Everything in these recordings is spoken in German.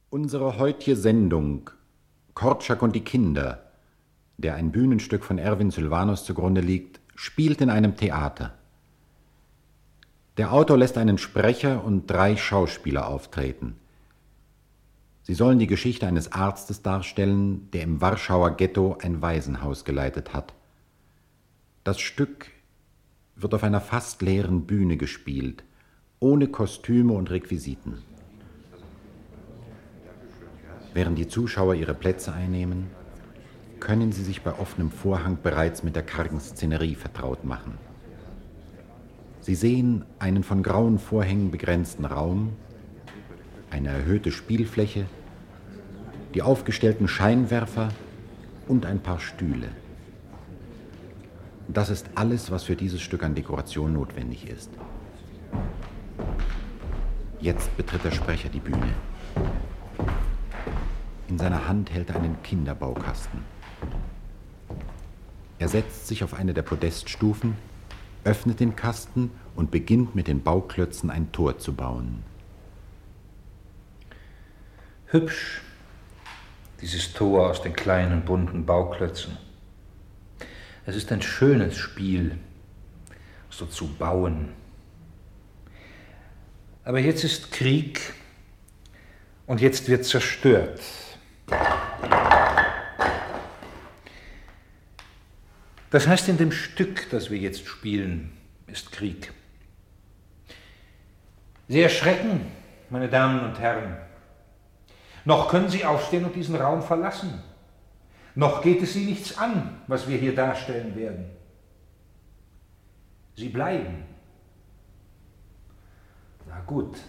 Unsere heutige Sendung Korczak und die Kinder, der ein Bühnenstück von Erwin Sylvanus zugrunde liegt, spielt in einem Theater. Der Autor lässt einen Sprecher und 3 Schauspieler auftreten. Sie sollen die Geschichte eines Arztes darstellen, der im Warschauer Ghetto ein Waisenhaus geleitet hat. Das Stück wird auf einer fast leeren Bühne gespielt, ohne Kostüme und Requisiten. Während die Zuschauer ihre Plätze einnehmen, können sie sich bei offenem Vorhang bereits mit der kargen Szenerie vertraut machen. Sie sehen einen von grauen Vorhängen begrenzten Raum, eine erhöhte Spielfläche, die aufgestellten Scheinwerfer und ein paar Stühle. Das ist alles, was für dieses Stück an Dekoration notwendig ist. Jetzt betritt der Sprecher die Bühne. In seiner Hand hält er einen Kinderbaukasten. Er setzt sich auf eine der Podeststufen, öffnet den Kasten und beginnt mit den Bauklötzen ein Tor zu bauen. Hübsch, dieses Tor aus den kleinen bunten Bauklötzen. Es ist ein schönes Spiel, so zu bauen. Aber jetzt ist Krieg und jetzt wird zerstört. Das heißt, in dem Stück, das wir jetzt spielen, ist Krieg. Sie erschrecken, meine Damen und Herren. Noch können Sie aufstehen und diesen Raum verlassen. Noch geht es Sie nichts an, was wir hier darstellen werden. Sie bleiben. Na gut.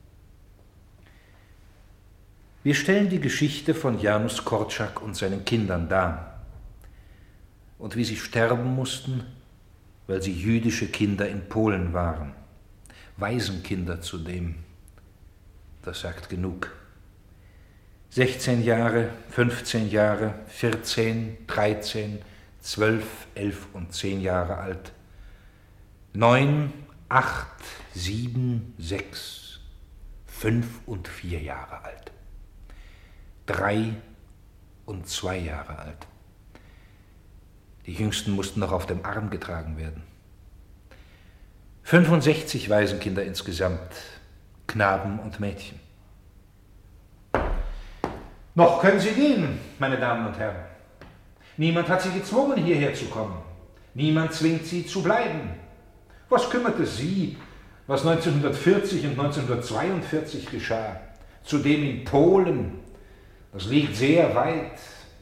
Wir stellen die Geschichte von Janusz Korczak und seinen Kindern dar und wie sie sterben mussten, weil sie jüdische Kinder in Polen waren. Waisenkinder zudem. Das sagt genug. 16 Jahre, 15 Jahre, 14, 13, 12, 11 und 10 Jahre alt. 9, 8, 7, 6, 5 und 4 Jahre alt. 3 und 2 Jahre alt. Die Jüngsten mussten noch auf dem Arm getragen werden. 65 Waisenkinder insgesamt, Knaben und Mädchen. Noch können Sie gehen, meine Damen und Herren. Niemand hat Sie gezwungen, hierher zu kommen. Niemand zwingt Sie zu bleiben. Was kümmert es Sie, was 1940 und 1942 geschah? Zudem in Polen. Das liegt sehr weit.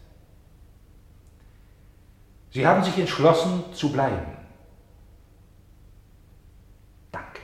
Sie haben sich entschlossen, zu bleiben. Danke.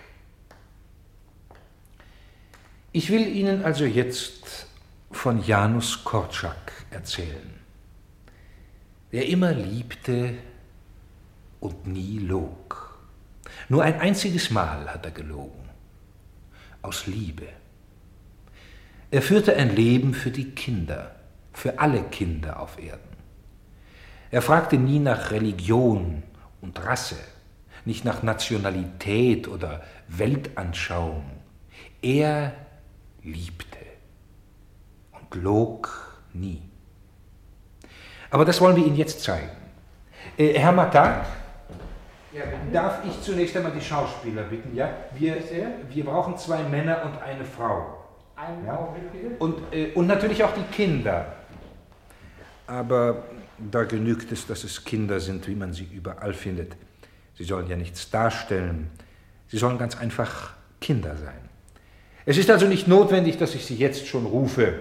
Ich will Ihnen also jetzt von Janusz Korczak erzählen, der immer liebte und nie log. Nur ein einziges Mal hat er gelogen. Aus Liebe. Er führte ein Leben für die Kinder, für alle Kinder auf Erden. Er fragte nie nach Religion und Rasse, nicht nach Nationalität oder Weltanschauung. Er liebte und log nie. Aber das wollen wir Ihnen jetzt zeigen. Herr Matak, ja, darf ich zunächst einmal die Schauspieler bitten? Ja? Wir brauchen 2 Männer und eine Frau. Ja? Und natürlich auch die Kinder. Aber da genügt es, dass es Kinder sind, wie man sie überall findet. Sie sollen ja nichts darstellen. Sie sollen ganz einfach Kinder sein. Es ist also nicht notwendig, dass ich sie jetzt schon rufe.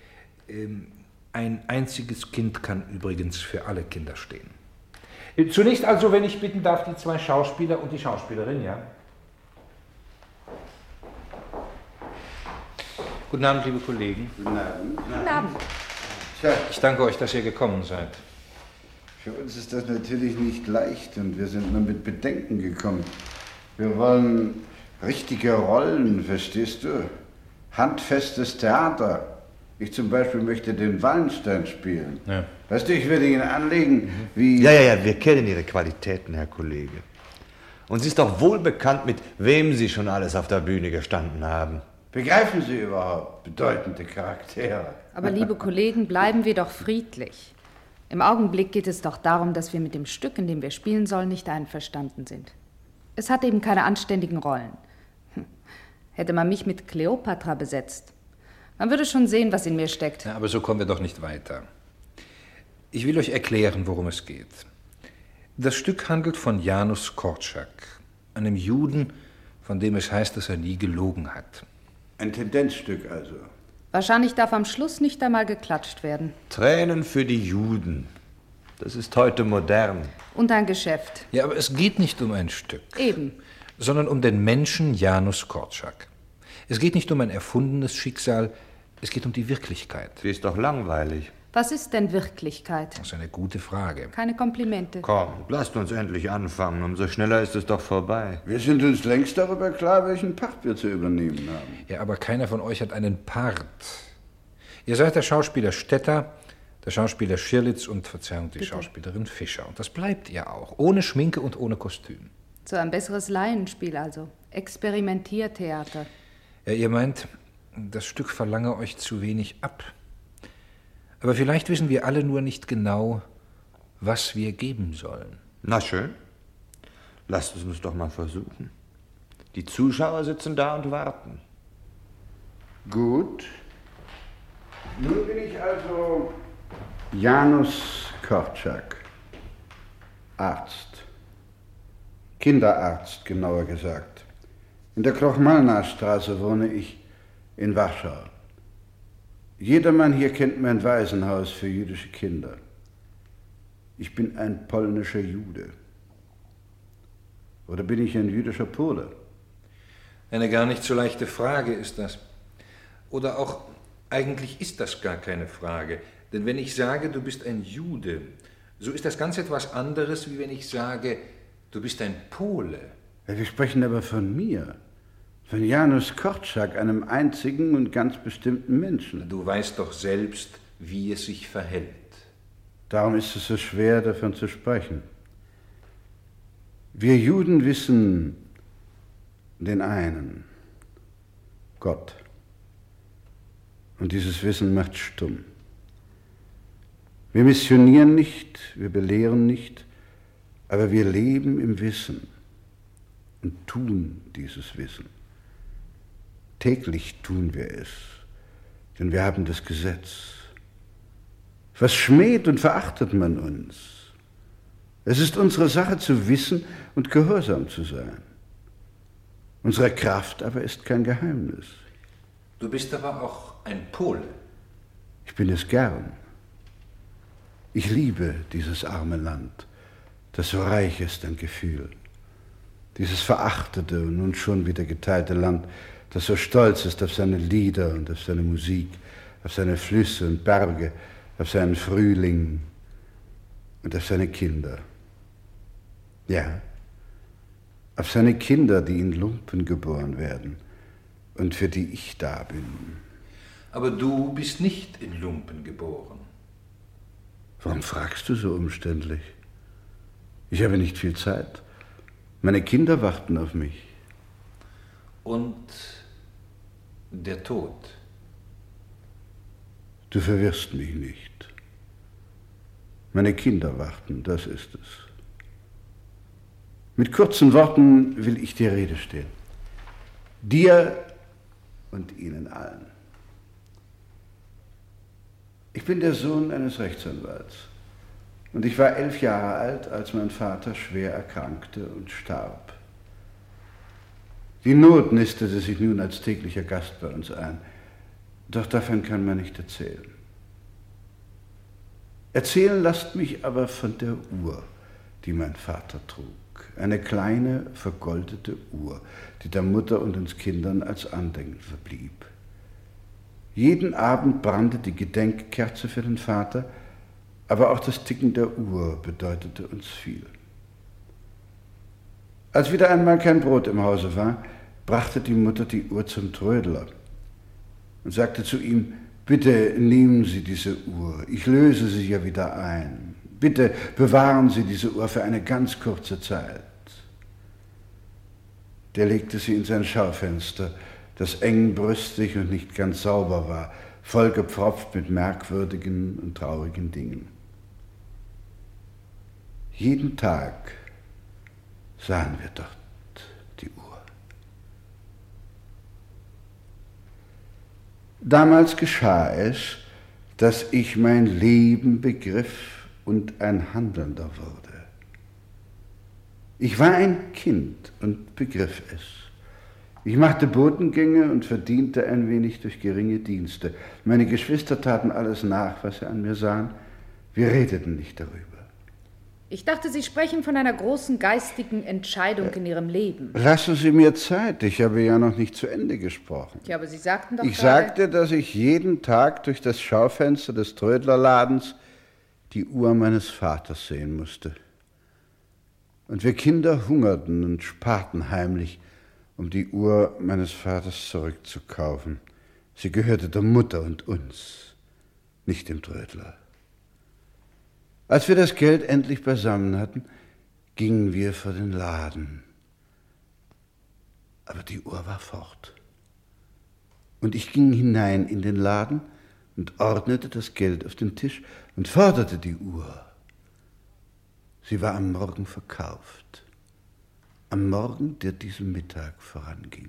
Ein einziges Kind kann übrigens für alle Kinder stehen. Zunächst also, wenn ich bitten darf, die 2 Schauspieler und die Schauspielerin, ja? Guten Abend, liebe Kollegen. Guten Abend. Guten Abend. Tja, Ich danke euch, dass ihr gekommen seid. für uns ist das natürlich nicht leicht und wir sind nur mit Bedenken gekommen. Wir wollen richtige Rollen, verstehst du? Handfestes Theater. Ich zum Beispiel möchte den Wallenstein spielen. Ja. Weißt du, ich würde ihn anlegen wie... Ja, wir kennen Ihre Qualitäten, Herr Kollege. Und es ist doch wohl bekannt, mit wem Sie schon alles auf der Bühne gestanden haben. Begreifen Sie überhaupt bedeutende Charaktere? Aber liebe Kollegen, bleiben wir doch friedlich. Im Augenblick geht es doch darum, dass wir mit dem Stück, in dem wir spielen sollen, nicht einverstanden sind. Es hat eben keine anständigen Rollen. Hätte man mich mit Kleopatra besetzt, man würde schon sehen, was in mir steckt. Ja, aber so kommen wir doch nicht weiter. Ich will euch erklären, worum es geht. Das Stück handelt von Janus Korczak, einem Juden, von dem es heißt, dass er nie gelogen hat. Ein Tendenzstück also. Wahrscheinlich darf am Schluss nicht einmal geklatscht werden. Tränen für die Juden. Das ist heute modern. Und ein Geschäft. Ja, aber es geht nicht um ein Stück. Eben. Sondern um den Menschen Janus Korczak. Es geht nicht um ein erfundenes Schicksal, es geht um die Wirklichkeit. Sie ist doch langweilig. Was ist denn Wirklichkeit? Das ist eine gute Frage. Keine Komplimente. Komm, lasst uns endlich anfangen. Umso schneller ist es doch vorbei. Wir sind uns längst darüber klar, welchen Part wir zu übernehmen haben. Ja, aber keiner von euch hat einen Part. Ihr seid der Schauspieler Stetter, der Schauspieler Schirlitz und, Verzeihung, die Schauspielerin Fischer. Und das bleibt ihr auch, ohne Schminke und ohne Kostüm. So ein besseres Laienspiel also. Experimentiertheater. Ja, ihr meint, das Stück verlange euch zu wenig ab. Aber vielleicht wissen wir alle nur nicht genau, was wir geben sollen. Na schön. Lasst es uns doch mal versuchen. Die Zuschauer sitzen da und warten. Gut. Nun bin ich also Janus Korczak, Arzt. Kinderarzt, genauer gesagt. In der Krochmalna-Straße wohne ich in Warschau. Jedermann hier kennt mein Waisenhaus für jüdische Kinder. Ich bin ein polnischer Jude. Oder bin ich ein jüdischer Pole? Eine gar nicht so leichte Frage ist das. Oder auch, eigentlich ist das gar keine Frage. Denn wenn ich sage, du bist ein Jude, so ist das ganz etwas anderes, wie wenn ich sage, du bist ein Pole. Ja, wir sprechen aber von mir. Von Janus Korczak, einem einzigen und ganz bestimmten Menschen. Du weißt doch selbst, wie es sich verhält. Darum ist es so schwer, davon zu sprechen. Wir Juden wissen den einen, Gott. Und dieses Wissen macht stumm. Wir missionieren nicht, wir belehren nicht, aber wir leben im Wissen und tun dieses Wissen. Täglich tun wir es, denn wir haben das Gesetz. Was schmäht und verachtet man uns? Es ist unsere Sache zu wissen und gehorsam zu sein. Unsere Kraft aber ist kein Geheimnis. Du bist aber auch ein Pole. Ich bin es gern. Ich liebe dieses arme Land, das so reich ist an Gefühl. Dieses verachtete und nun schon wieder geteilte Land, das so stolz ist auf seine Lieder und auf seine Musik, auf seine Flüsse und Berge, auf seinen Frühling und auf seine Kinder. Ja, auf seine Kinder, die in Lumpen geboren werden und für die ich da bin. Aber du bist nicht in Lumpen geboren. Warum fragst du so umständlich? Ich habe nicht viel Zeit. Meine Kinder warten auf mich. Und der Tod. Du verwirrst mich nicht. Meine Kinder warten, das ist es. Mit kurzen Worten will ich dir Rede stehen. Dir und ihnen allen. Ich bin der Sohn eines Rechtsanwalts. Und ich war 11 Jahre alt, als mein Vater schwer erkrankte und starb. Die Not nistete sich nun als täglicher Gast bei uns ein. Doch davon kann man nicht erzählen. Erzählen lasst mich aber von der Uhr, die mein Vater trug. Eine kleine, vergoldete Uhr, die der Mutter und uns Kindern als Andenken verblieb. Jeden Abend brannte die Gedenkkerze für den Vater, aber auch das Ticken der Uhr bedeutete uns viel. Als wieder einmal kein Brot im Hause war, brachte die Mutter die Uhr zum Trödler und sagte zu ihm, bitte nehmen Sie diese Uhr, ich löse sie ja wieder ein. Bitte bewahren Sie diese Uhr für eine ganz kurze Zeit. Der legte sie in sein Schaufenster das engbrüstig und nicht ganz sauber war, vollgepfropft mit merkwürdigen und traurigen Dingen. Jeden Tag sahen wir dort die Uhr. Damals geschah es, dass ich mein Leben begriff und ein Handelnder wurde. Ich war ein Kind und begriff es. Ich machte Botengänge und verdiente ein wenig durch geringe Dienste. Meine Geschwister taten alles nach, was sie an mir sahen. Wir redeten nicht darüber. Ich dachte, Sie sprechen von einer großen geistigen Entscheidung in Ihrem Leben. Lassen Sie mir Zeit, ich habe ja noch nicht zu Ende gesprochen. Ja, aber Sie sagten doch Ich sagte, dass ich jeden Tag durch das Schaufenster des Trödlerladens die Uhr meines Vaters sehen musste. Und wir Kinder hungerten und sparten heimlich, um die Uhr meines Vaters zurückzukaufen. Sie gehörte der Mutter und uns, nicht dem Trödler. Als wir das Geld endlich beisammen hatten, gingen wir vor den Laden. Aber die Uhr war fort. Und ich ging hinein in den Laden und ordnete das Geld auf den Tisch und forderte die Uhr. Sie war am Morgen verkauft. Am Morgen, der diesem Mittag voranging.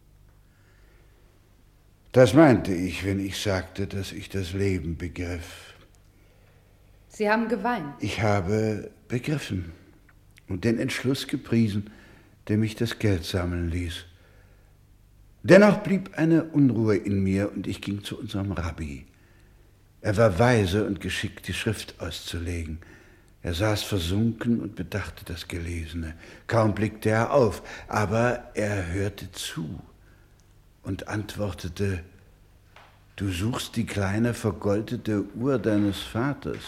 Das meinte ich, wenn ich sagte, dass ich das Leben begriff. Sie haben geweint. Ich habe begriffen und den Entschluss gepriesen, der mich das Geld sammeln ließ. Dennoch blieb eine Unruhe in mir und ich ging zu unserem Rabbi. Er war weise und geschickt, die Schrift auszulegen. Er saß versunken und bedachte das Gelesene. Kaum blickte er auf, aber er hörte zu und antwortete: Du suchst die kleine vergoldete Uhr deines Vaters.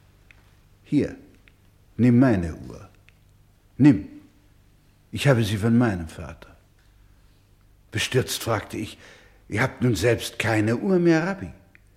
Hier, nimm meine Uhr. Nimm. Ich habe sie von meinem Vater. Bestürzt fragte ich: Ihr habt nun selbst keine Uhr mehr, Rabbi?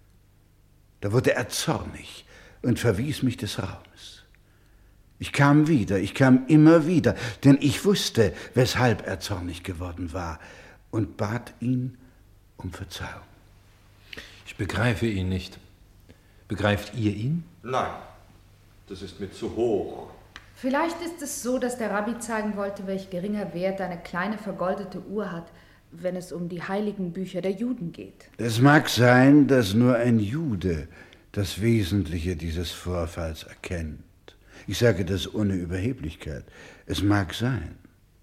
Da wurde er zornig und verwies mich des Raumes. Ich kam immer wieder, denn ich wusste, weshalb er zornig geworden war, und bat ihn um Verzeihung. Ich begreife ihn nicht. Begreift ihr ihn? Nein, das ist mir zu hoch. Vielleicht ist es so, dass der Rabbi zeigen wollte, welch geringer Wert eine kleine vergoldete Uhr hat, wenn es um die heiligen Bücher der Juden geht. Es mag sein, dass nur ein Jude das Wesentliche dieses Vorfalls erkennt. Ich sage das ohne Überheblichkeit. Es mag sein.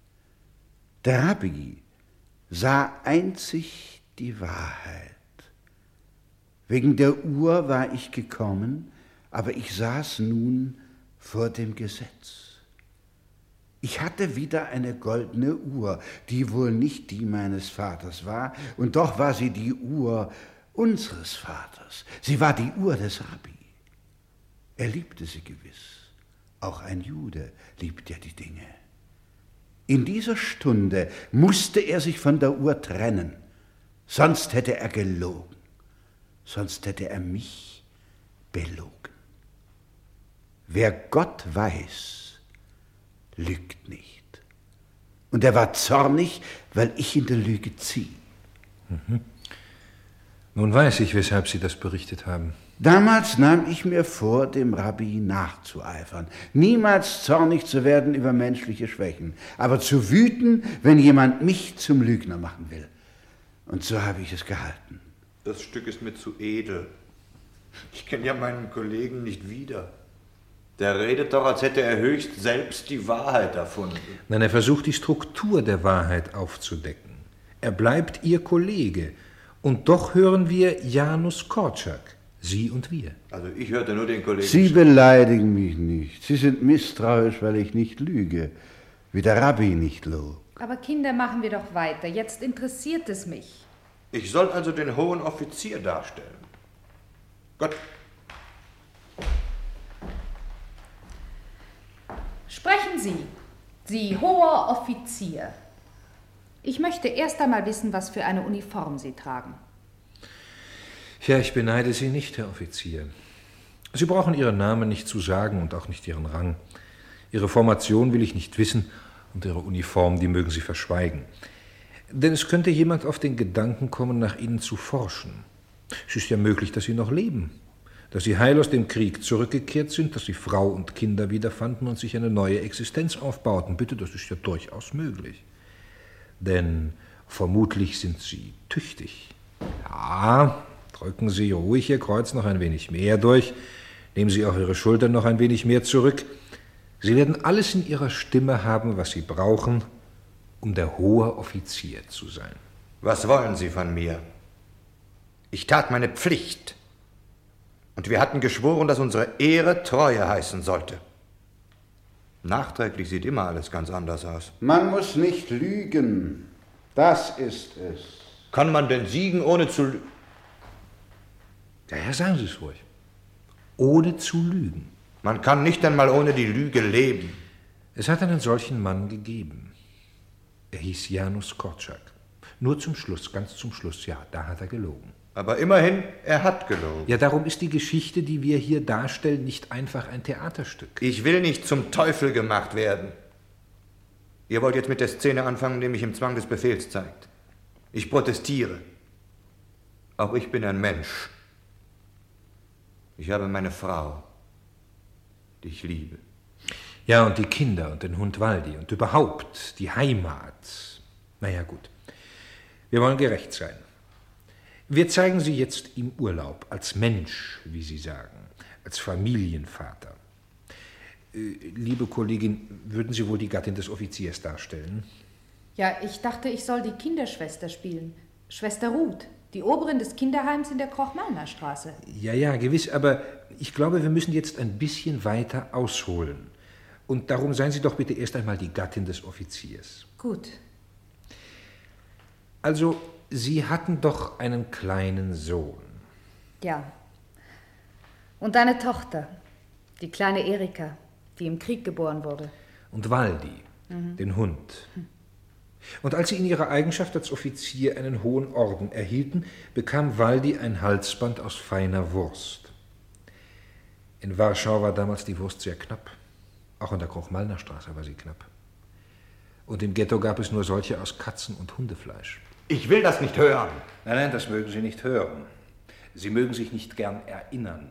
Der Rabbi sah einzig die Wahrheit. Wegen der Uhr war ich gekommen, aber ich saß nun vor dem Gesetz. Ich hatte wieder eine goldene Uhr, die wohl nicht die meines Vaters war, und doch war sie die Uhr unseres Vaters. Sie war die Uhr des Rabbi. Er liebte sie gewiss. Auch ein Jude liebt ja die Dinge. In dieser Stunde musste er sich von der Uhr trennen, sonst hätte er gelogen, sonst hätte er mich belogen. Wer Gott weiß, lügt nicht. Und er war zornig, weil ich in der Lüge zieh. Nun weiß ich, weshalb Sie das berichtet haben. Damals nahm ich mir vor, dem Rabbi nachzueifern, niemals zornig zu werden über menschliche Schwächen, aber zu wüten, wenn jemand mich zum Lügner machen will. Und so habe ich es gehalten. Das Stück ist mir zu edel. Ich kenne ja meinen Kollegen nicht wieder. Der redet doch, als hätte er höchst selbst die Wahrheit erfunden. Nein, er versucht, die Struktur der Wahrheit aufzudecken. Er bleibt Ihr Kollege. Und doch hören wir Janusz Korczak. Sie und wir. Also ich hörte nur den Kollegen. Sie beleidigen mich nicht. Sie sind misstrauisch, weil ich nicht lüge, wie der Rabbi nicht log. Aber Kinder, machen wir doch weiter. Jetzt interessiert es mich. Ich soll also den hohen Offizier darstellen. Gott. Sprechen Sie, Sie hoher Offizier. Ich möchte erst einmal wissen, was für eine Uniform Sie tragen. Ja, ich beneide Sie nicht, Herr Offizier. Sie brauchen Ihren Namen nicht zu sagen und auch nicht Ihren Rang. Ihre Formation will ich nicht wissen und Ihre Uniform, die mögen Sie verschweigen. Denn es könnte jemand auf den Gedanken kommen, nach Ihnen zu forschen. Es ist ja möglich, dass Sie noch leben, dass Sie heil aus dem Krieg zurückgekehrt sind, dass Sie Frau und Kinder wiederfanden und sich eine neue Existenz aufbauten. Bitte, das ist ja durchaus möglich. Denn vermutlich sind Sie tüchtig. Ja, drücken Sie ruhig Ihr Kreuz noch ein wenig mehr durch, nehmen Sie auch Ihre Schultern noch ein wenig mehr zurück. Sie werden alles in Ihrer Stimme haben, was Sie brauchen, um der hohe Offizier zu sein. Was wollen Sie von mir? Ich tat meine Pflicht. Und wir hatten geschworen, dass unsere Ehre Treue heißen sollte. Nachträglich sieht immer alles ganz anders aus. Man muss nicht lügen. Das ist es. Kann man denn siegen, ohne zu lügen? Ja, sagen Sie es ruhig. Ohne zu lügen. Man kann nicht einmal ohne die Lüge leben. Es hat einen solchen Mann gegeben. Er hieß Janus Korczak. Nur zum Schluss, ganz zum Schluss, ja, da hat er gelogen. Aber immerhin, er hat gelogen. Ja, darum ist die Geschichte, die wir hier darstellen, nicht einfach ein Theaterstück. Ich will nicht zum Teufel gemacht werden. Ihr wollt jetzt mit der Szene anfangen, die mich im Zwang des Befehls zeigt. Ich protestiere. Auch ich bin ein Mensch. Ich habe meine Frau, die ich liebe. Ja, und die Kinder und den Hund Waldi und überhaupt die Heimat. Naja, gut. Wir wollen gerecht sein. Wir zeigen Sie jetzt im Urlaub, als Mensch, wie Sie sagen, als Familienvater. Liebe Kollegin, würden Sie wohl die Gattin des Offiziers darstellen? Ja, ich dachte, ich soll die Kinderschwester spielen. Schwester Ruth, die Oberin des Kinderheims in der Koch-Meiner-Straße. Ja, gewiss, aber ich glaube, wir müssen jetzt ein bisschen weiter ausholen. Und darum seien Sie doch bitte erst einmal die Gattin des Offiziers. Gut. Also, Sie hatten doch einen kleinen Sohn. Ja. Und eine Tochter, die kleine Erika, die im Krieg geboren wurde. Und Waldi, den Hund. Und als Sie in Ihrer Eigenschaft als Offizier einen hohen Orden erhielten, bekam Waldi ein Halsband aus feiner Wurst. In Warschau war damals die Wurst sehr knapp. Auch in der Koch-Meiner-Straße war sie knapp. Und im Ghetto gab es nur solche aus Katzen- und Hundefleisch. Ich will das nicht hören. Nein, das mögen Sie nicht hören. Sie mögen sich nicht gern erinnern.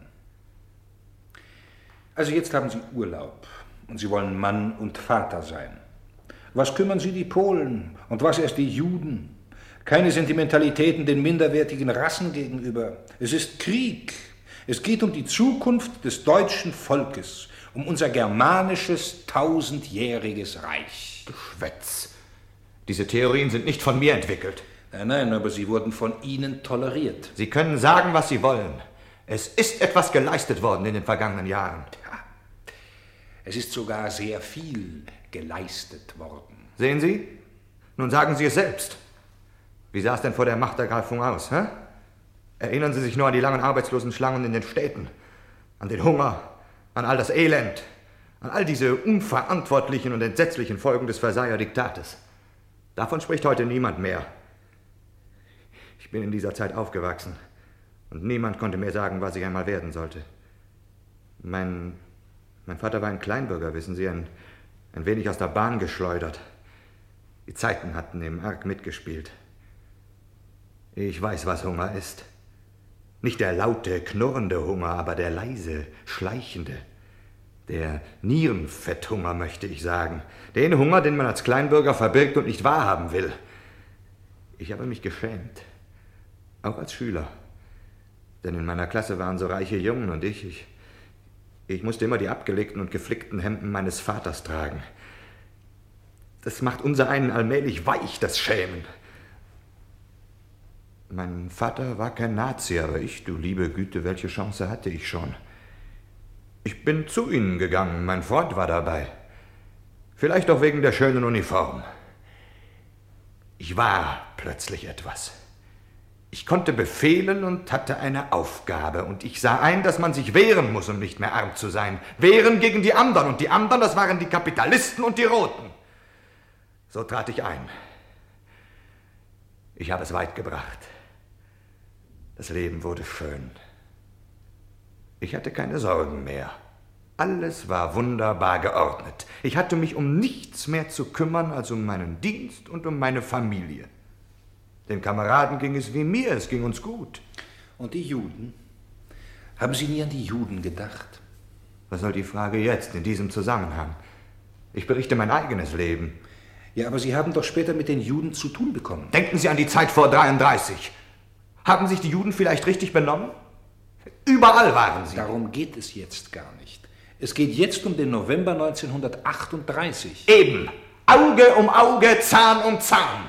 Also jetzt haben Sie Urlaub und Sie wollen Mann und Vater sein. Was kümmern Sie die Polen und was erst die Juden? Keine Sentimentalitäten den minderwertigen Rassen gegenüber. Es ist Krieg. Es geht um die Zukunft des deutschen Volkes, um unser germanisches, 1000-jähriges Reich. Geschwätz. Diese Theorien sind nicht von mir entwickelt. Nein, aber sie wurden von Ihnen toleriert. Sie können sagen, was Sie wollen. Es ist etwas geleistet worden in den vergangenen Jahren. Ja, es ist sogar sehr viel geleistet worden. Sehen Sie? Nun sagen Sie es selbst. Wie sah es denn vor der Machtergreifung aus? Hä? Erinnern Sie sich nur an die langen Arbeitslosenschlangen in den Städten, an den Hunger, an all das Elend, an all diese unverantwortlichen und entsetzlichen Folgen des Versailler Diktates. Davon spricht heute niemand mehr. Ich bin in dieser Zeit aufgewachsen und niemand konnte mir sagen, was ich einmal werden sollte. Mein Vater war ein Kleinbürger, wissen Sie, ein wenig aus der Bahn geschleudert. Die Zeiten hatten ihm arg mitgespielt. Ich weiß, was Hunger ist. Nicht der laute, knurrende Hunger, aber der leise, schleichende. Der Nierenfetthunger, möchte ich sagen. Den Hunger, den man als Kleinbürger verbirgt und nicht wahrhaben will. Ich habe mich geschämt. Auch als Schüler. Denn in meiner Klasse waren so reiche Jungen und ich musste immer die abgelegten und geflickten Hemden meines Vaters tragen. Das macht unsereinen allmählich weich, das Schämen. Mein Vater war kein Nazi, aber ich, du liebe Güte, welche Chance hatte ich schon? Ich bin zu ihnen gegangen, mein Freund war dabei. Vielleicht auch wegen der schönen Uniform. Ich war plötzlich etwas. Ich konnte befehlen und hatte eine Aufgabe. Und ich sah ein, dass man sich wehren muss, um nicht mehr arm zu sein. Wehren gegen die anderen. Und die anderen, das waren die Kapitalisten und die Roten. So trat ich ein. Ich habe es weit gebracht. Das Leben wurde schön. Ich hatte keine Sorgen mehr. Alles war wunderbar geordnet. Ich hatte mich um nichts mehr zu kümmern als um meinen Dienst und um meine Familie. Den Kameraden ging es wie mir, es ging uns gut. Und die Juden? Haben Sie nie an die Juden gedacht? Was soll die Frage jetzt in diesem Zusammenhang? Ich berichte mein eigenes Leben. Ja, aber Sie haben doch später mit den Juden zu tun bekommen. Denken Sie an die Zeit vor 33. Haben sich die Juden vielleicht richtig benommen? Überall waren sie. Darum geht es jetzt gar nicht. Es geht jetzt um den November 1938. Eben. Auge um Auge, Zahn um Zahn.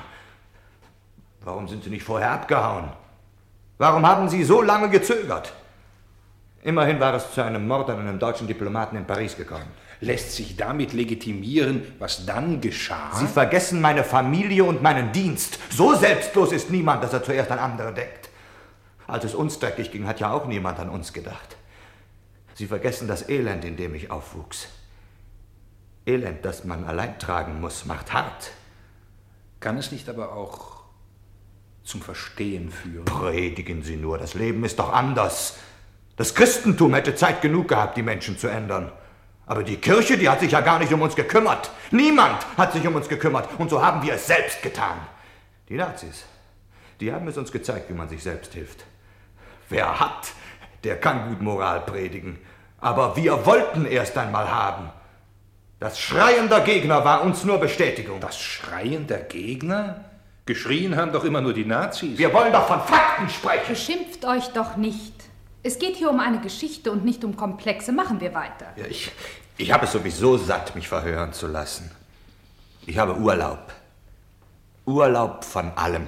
Warum sind Sie nicht vorher abgehauen? Warum haben Sie so lange gezögert? Immerhin war es zu einem Mord an einem deutschen Diplomaten in Paris gekommen. Lässt sich damit legitimieren, was dann geschah? Sie vergessen meine Familie und meinen Dienst. So selbstlos ist niemand, dass er zuerst an andere denkt. Als es uns dreckig ging, hat ja auch niemand an uns gedacht. Sie vergessen das Elend, in dem ich aufwuchs. Elend, das man allein tragen muss, macht hart. Kann es nicht aber auch zum Verstehen führen? Predigen Sie nur, das Leben ist doch anders. Das Christentum hätte Zeit genug gehabt, die Menschen zu ändern. Aber die Kirche, die hat sich ja gar nicht um uns gekümmert. Niemand hat sich um uns gekümmert. Und so haben wir es selbst getan. Die Nazis, die haben es uns gezeigt, wie man sich selbst hilft. Wer hat, der kann gut Moral predigen. Aber wir wollten erst einmal haben. Das Schreien der Gegner war uns nur Bestätigung. Das Schreien der Gegner? Geschrien haben doch immer nur die Nazis. Wir wollen doch von Fakten sprechen. Beschimpft euch doch nicht. Es geht hier um eine Geschichte und nicht um Komplexe. Machen wir weiter. Ja, ich habe es sowieso satt, mich verhören zu lassen. Ich habe Urlaub. Urlaub von allem.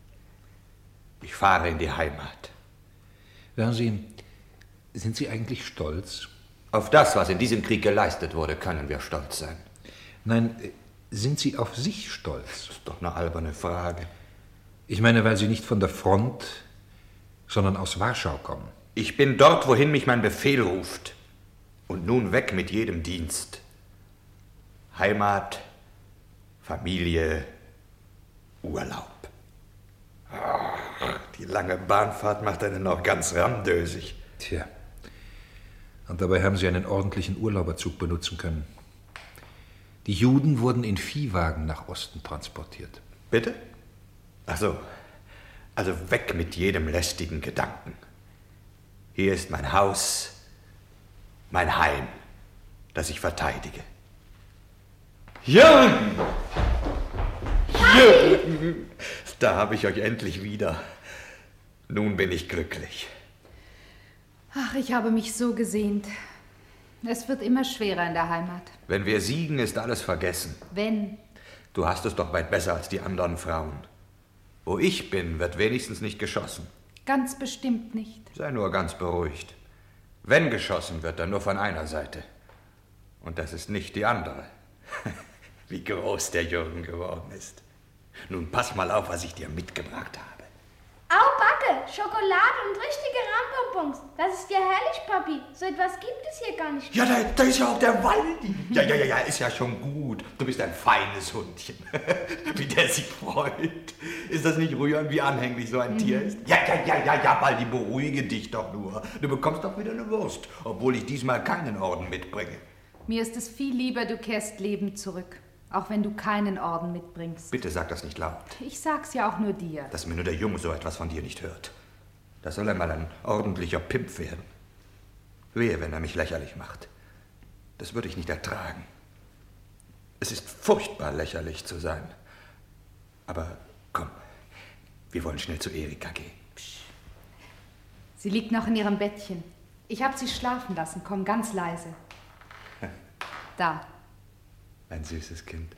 Ich fahre in die Heimat. Hören Sie, sind Sie eigentlich stolz? Auf das, was in diesem Krieg geleistet wurde, können wir stolz sein. Nein, sind Sie auf sich stolz? Das ist doch eine alberne Frage. Ich meine, weil Sie nicht von der Front, sondern aus Warschau kommen. Ich bin dort, wohin mich mein Befehl ruft. Und nun weg mit jedem Dienst. Heimat, Familie, Urlaub. Ach, die lange Bahnfahrt macht einen noch ganz ramdösig. Tja, und dabei haben Sie einen ordentlichen Urlauberzug benutzen können. Die Juden wurden in Viehwagen nach Osten transportiert. Bitte? Ach so, also weg mit jedem lästigen Gedanken. Hier ist mein Haus, mein Heim, das ich verteidige. Jürgen! Jürgen! Da habe ich euch endlich wieder. Nun bin ich glücklich. Ach, ich habe mich so gesehnt. Es wird immer schwerer in der Heimat. Wenn wir siegen, ist alles vergessen. Wenn? Du hast es doch weit besser als die anderen Frauen. Wo ich bin, wird wenigstens nicht geschossen. Ganz bestimmt nicht. Sei nur ganz beruhigt. Wenn geschossen wird, dann nur von einer Seite. Und das ist nicht die andere. Wie groß der Jürgen geworden ist. Nun pass mal auf, was ich dir mitgebracht habe. Au, Backe, Schokolade und richtige Rahmenbonbons. Das ist ja herrlich, Papi. So etwas gibt es hier gar nicht. Ja, da ist ja auch der Waldi. Ja, ist ja schon gut. Du bist ein feines Hundchen. Wie der sich freut. Ist das nicht rührend, wie anhänglich so ein Tier ist? Ja, Waldi, beruhige dich doch nur. Du bekommst doch wieder eine Wurst, obwohl ich diesmal keinen Orden mitbringe. Mir ist es viel lieber, du kehrst lebend zurück. Auch wenn du keinen Orden mitbringst. Bitte sag das nicht laut. Ich sag's ja auch nur dir. Dass mir nur der Junge so etwas von dir nicht hört. Das soll einmal ein ordentlicher Pimp werden. Wehe, wenn er mich lächerlich macht. Das würde ich nicht ertragen. Es ist furchtbar, lächerlich zu sein. Aber komm, wir wollen schnell zu Erika gehen. Psch. Sie liegt noch in ihrem Bettchen. Ich habe sie schlafen lassen. Komm, ganz leise. Da. Ein süßes Kind.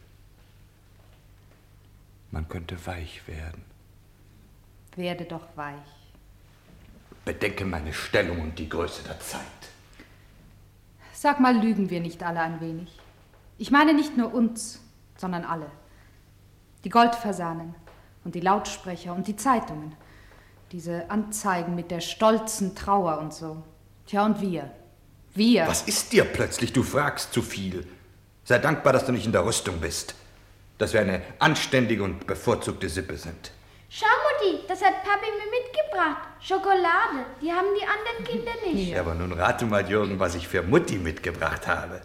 Man könnte weich werden. Werde doch weich. Bedenke meine Stellung und die Größe der Zeit. Sag mal, lügen wir nicht alle ein wenig? Ich meine nicht nur uns, sondern alle. Die Goldfasanen und die Lautsprecher und die Zeitungen. Diese Anzeigen mit der stolzen Trauer und so. Tja, und wir. Wir. Was ist dir plötzlich? Du fragst zu viel. Sei dankbar, dass du nicht in der Rüstung bist. Dass wir eine anständige und bevorzugte Sippe sind. Schau, Mutti, das hat Papi mir mitgebracht. Schokolade, die haben die anderen Kinder nicht. Ja, aber nun rate mal, Jürgen, was ich für Mutti mitgebracht habe.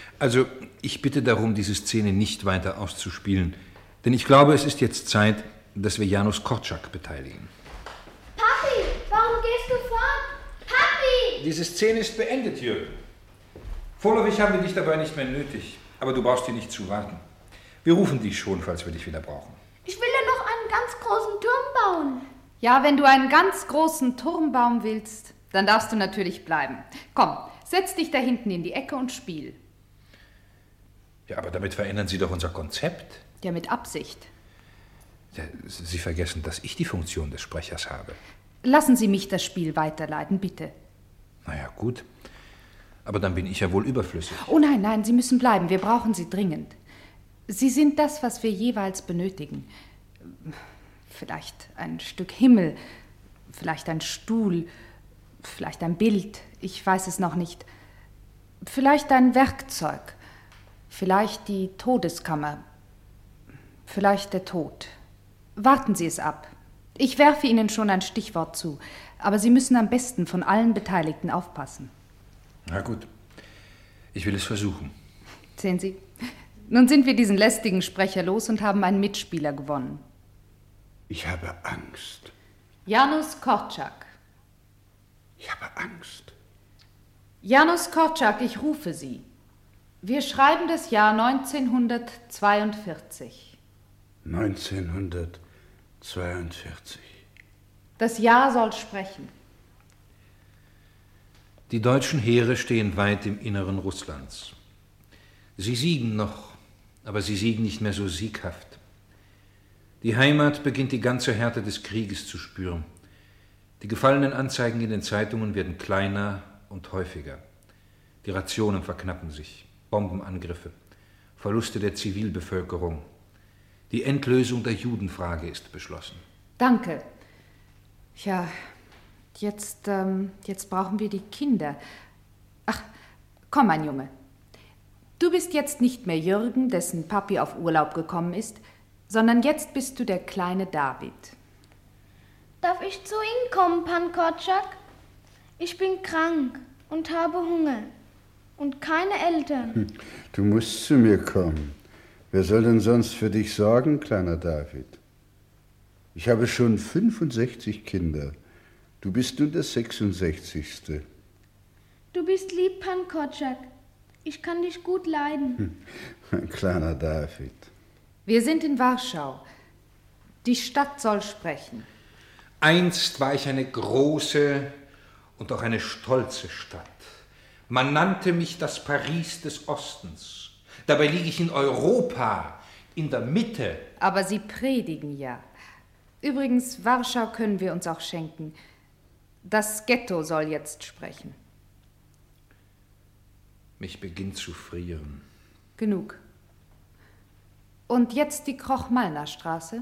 Also, ich bitte darum, diese Szene nicht weiter auszuspielen. Denn ich glaube, es ist jetzt Zeit, dass wir Janusz Korczak beteiligen. Papi, warum gehst du fort? Papi! Diese Szene ist beendet, Jürgen. Vorläufig haben wir dich dabei nicht mehr nötig. Aber du brauchst dir nicht zu warten. Wir rufen dich schon, falls wir dich wieder brauchen. Ich will ja noch einen ganz großen Turm bauen. Ja, wenn du einen ganz großen Turm bauen willst, dann darfst du natürlich bleiben. Komm, setz dich da hinten in die Ecke und spiel. Ja, aber damit verändern Sie doch unser Konzept. Ja, mit Absicht. Ja, Sie vergessen, dass ich die Funktion des Sprechers habe. Lassen Sie mich das Spiel weiterleiten, bitte. Na ja, gut. Aber dann bin ich ja wohl überflüssig. Oh nein, nein, Sie müssen bleiben. Wir brauchen Sie dringend. Sie sind das, was wir jeweils benötigen. Vielleicht ein Stück Himmel, vielleicht ein Stuhl, vielleicht ein Bild, ich weiß es noch nicht. Vielleicht ein Werkzeug, vielleicht die Todeskammer, vielleicht der Tod. Warten Sie es ab. Ich werfe Ihnen schon ein Stichwort zu, aber Sie müssen am besten von allen Beteiligten aufpassen. Na gut, ich will es versuchen. Sehen Sie, nun sind wir diesen lästigen Sprecher los und haben einen Mitspieler gewonnen. Ich habe Angst. Janusz Korczak. Ich habe Angst. Janusz Korczak, ich rufe Sie. Wir schreiben das Jahr 1942. 1942. Das Jahr soll sprechen. Die deutschen Heere stehen weit im Inneren Russlands. Sie siegen noch, aber sie siegen nicht mehr so sieghaft. Die Heimat beginnt die ganze Härte des Krieges zu spüren. Die gefallenen Anzeigen in den Zeitungen werden kleiner und häufiger. Die Rationen verknappen sich, Bombenangriffe, Verluste der Zivilbevölkerung. Die Endlösung der Judenfrage ist beschlossen. Danke. Ja, jetzt brauchen wir die Kinder. Ach, komm, mein Junge. Du bist jetzt nicht mehr Jürgen, dessen Papi auf Urlaub gekommen ist, sondern jetzt bist du der kleine David. Darf ich zu Ihnen kommen, Pan Korczak? Ich bin krank und habe Hunger und keine Eltern. Du musst zu mir kommen. Wer soll denn sonst für dich sorgen, kleiner David? Ich habe schon 65 Kinder. Du bist nun der 66. Du bist lieb, Pan Korczak. Ich kann dich gut leiden. Mein kleiner David. Wir sind in Warschau. Die Stadt soll sprechen. Einst war ich eine große und auch eine stolze Stadt. Man nannte mich das Paris des Ostens. Dabei liege ich in Europa, in der Mitte. Aber Sie predigen ja. Übrigens, Warschau können wir uns auch schenken. Das Ghetto soll jetzt sprechen. Mich beginnt zu frieren. Genug. Und jetzt die Kroch-Malna-Straße?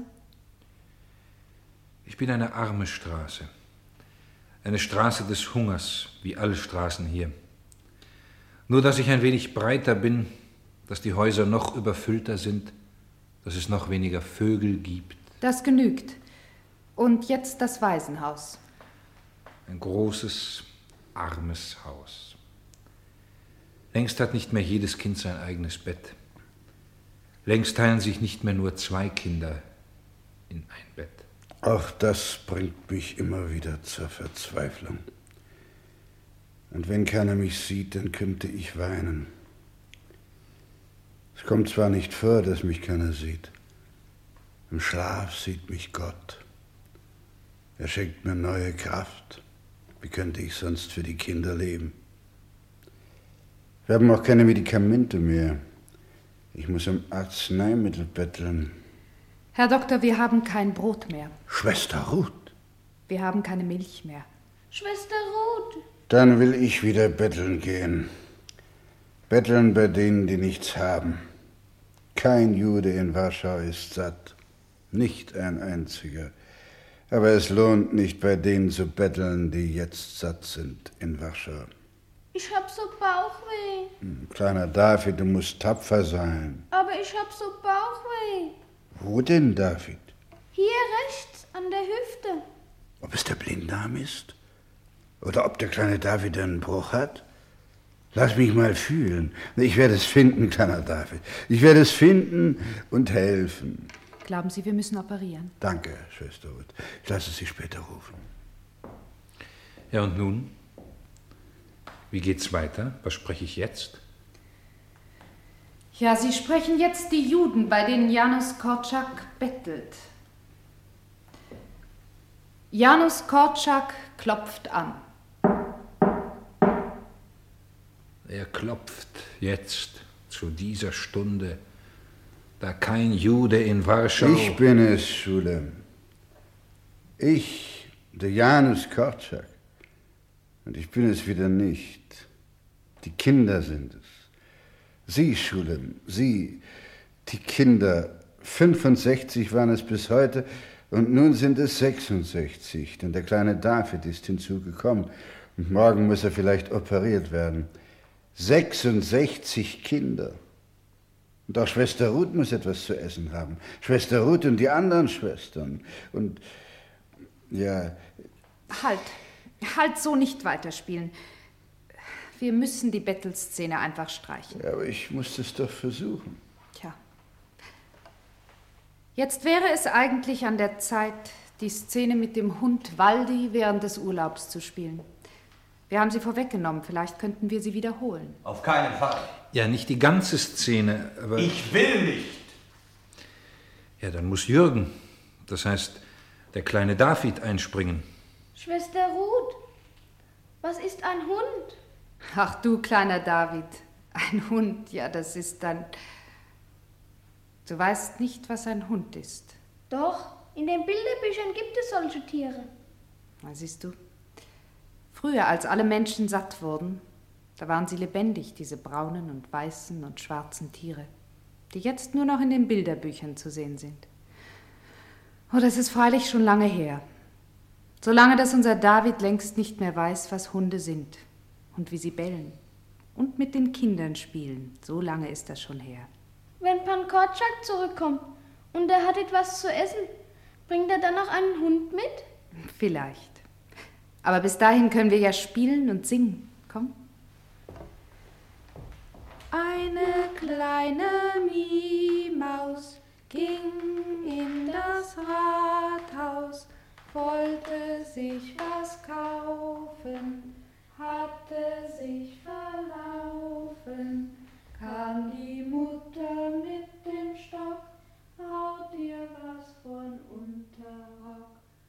Ich bin eine arme Straße. Eine Straße des Hungers, wie alle Straßen hier. Nur, dass ich ein wenig breiter bin, dass die Häuser noch überfüllter sind, dass es noch weniger Vögel gibt. Das genügt. Und jetzt das Waisenhaus. Ein großes, armes Haus. Längst hat nicht mehr jedes Kind sein eigenes Bett. Längst teilen sich nicht mehr nur 2 Kinder in ein Bett. Auch das bringt mich immer wieder zur Verzweiflung. Und wenn keiner mich sieht, dann könnte ich weinen. Es kommt zwar nicht vor, dass mich keiner sieht. Im Schlaf sieht mich Gott. Er schenkt mir neue Kraft. Wie könnte ich sonst für die Kinder leben? Wir haben auch keine Medikamente mehr. Ich muss um Arzneimittel betteln. Herr Doktor, wir haben kein Brot mehr. Schwester Ruth. Wir haben keine Milch mehr. Schwester Ruth. Dann will ich wieder betteln gehen. Betteln bei denen, die nichts haben. Kein Jude in Warschau ist satt. Nicht ein einziger. Aber es lohnt nicht, bei denen zu betteln, die jetzt satt sind in Warschau. Ich hab so Bauchweh. Kleiner David, du musst tapfer sein. Aber ich hab so Bauchweh. Wo denn, David? Hier rechts, an der Hüfte. Ob es der Blinddarm ist? Oder ob der kleine David einen Bruch hat? Lass mich mal fühlen. Ich werde es finden, kleiner David. Ich werde es finden und helfen. Glauben Sie, wir müssen operieren? Danke, Schwester Ruth. Ich lasse Sie später rufen. Ja, und nun? Wie geht's weiter? Was spreche ich jetzt? Ja, Sie sprechen jetzt die Juden, bei denen Janusz Korczak bettelt. Janusz Korczak klopft an. Er klopft jetzt, zu dieser Stunde, da kein Jude in Warschau... Ich bin es, Schulem. Ich, der Janusz Korczak. Und ich bin es wieder nicht. Die Kinder sind es. Sie, Schulem, Sie, die Kinder. 65 waren es bis heute und nun sind es 66, denn der kleine David ist hinzugekommen und morgen muss er vielleicht operiert werden. 66 Kinder. Und auch Schwester Ruth muss etwas zu essen haben. Schwester Ruth und die anderen Schwestern. Und ja... Halt so nicht weiterspielen. Wir müssen die Bettelszene einfach streichen. Ja, aber ich muss es doch versuchen. Tja. Jetzt wäre es eigentlich an der Zeit, die Szene mit dem Hund Waldi während des Urlaubs zu spielen. Wir haben sie vorweggenommen, vielleicht könnten wir sie wiederholen. Auf keinen Fall. Ja, nicht die ganze Szene, aber... Ich will nicht. Ja, dann muss Jürgen, das heißt, der kleine David einspringen. Schwester Ruth, was ist ein Hund? Ach du, kleiner David, ein Hund, ja, das ist ein... Du weißt nicht, was ein Hund ist. Doch, in den Bilderbüchern gibt es solche Tiere. Na, siehst du, früher, als alle Menschen satt wurden, da waren sie lebendig, diese braunen und weißen und schwarzen Tiere, die jetzt nur noch in den Bilderbüchern zu sehen sind. Oh, das ist freilich schon lange her. So lange, dass unser David längst nicht mehr weiß, was Hunde sind und wie sie bellen und mit den Kindern spielen. So lange ist das schon her. Wenn Pan Korczak zurückkommt und er hat etwas zu essen, bringt er dann noch einen Hund mit? Vielleicht. Aber bis dahin können wir ja spielen und singen. Komm. Eine kleine Miemaus ging in das Rathaus, wollte sich was kaufen, hatte sich verlaufen, kam die Mutter mit dem Stock, haut ihr was von Unterrock.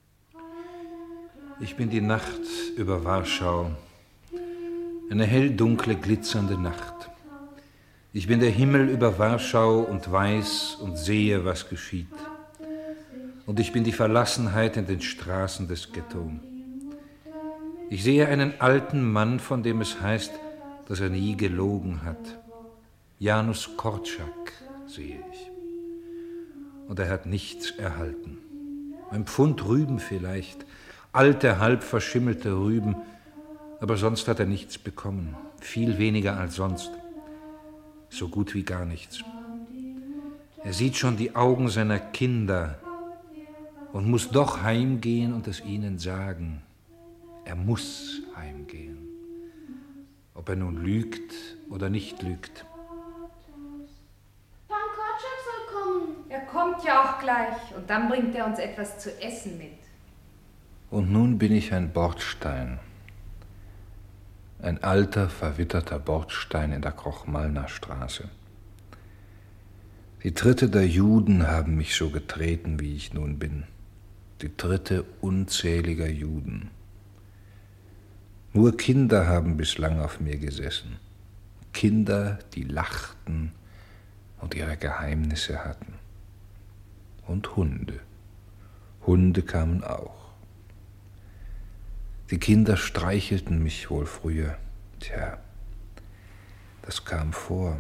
Ich bin die Nacht über Warschau, eine helldunkle, glitzernde Nacht. Ich bin der Himmel über Warschau und weiß und sehe, was geschieht. Und ich bin die Verlassenheit in den Straßen des Ghetto. Ich sehe einen alten Mann, von dem es heißt, dass er nie gelogen hat. Janusz Korczak sehe ich. Und er hat nichts erhalten. Ein Pfund Rüben vielleicht, alte, halb verschimmelte Rüben, aber sonst hat er nichts bekommen, viel weniger als sonst, so gut wie gar nichts. Er sieht schon die Augen seiner Kinder und muss doch heimgehen und es ihnen sagen. Er muss heimgehen, ob er nun lügt oder nicht lügt. Pan Korczak soll kommen. Er kommt ja auch gleich und dann bringt er uns etwas zu essen mit. Und nun bin ich ein Bordstein, ein alter, verwitterter Bordstein in der Krochmalna-Straße. Die Tritte der Juden haben mich so getreten, wie ich nun bin, die Tritte unzähliger Juden. Nur Kinder haben bislang auf mir gesessen, Kinder, die lachten und ihre Geheimnisse hatten. Und Hunde. Hunde kamen auch. Die Kinder streichelten mich wohl früher. Tja, das kam vor.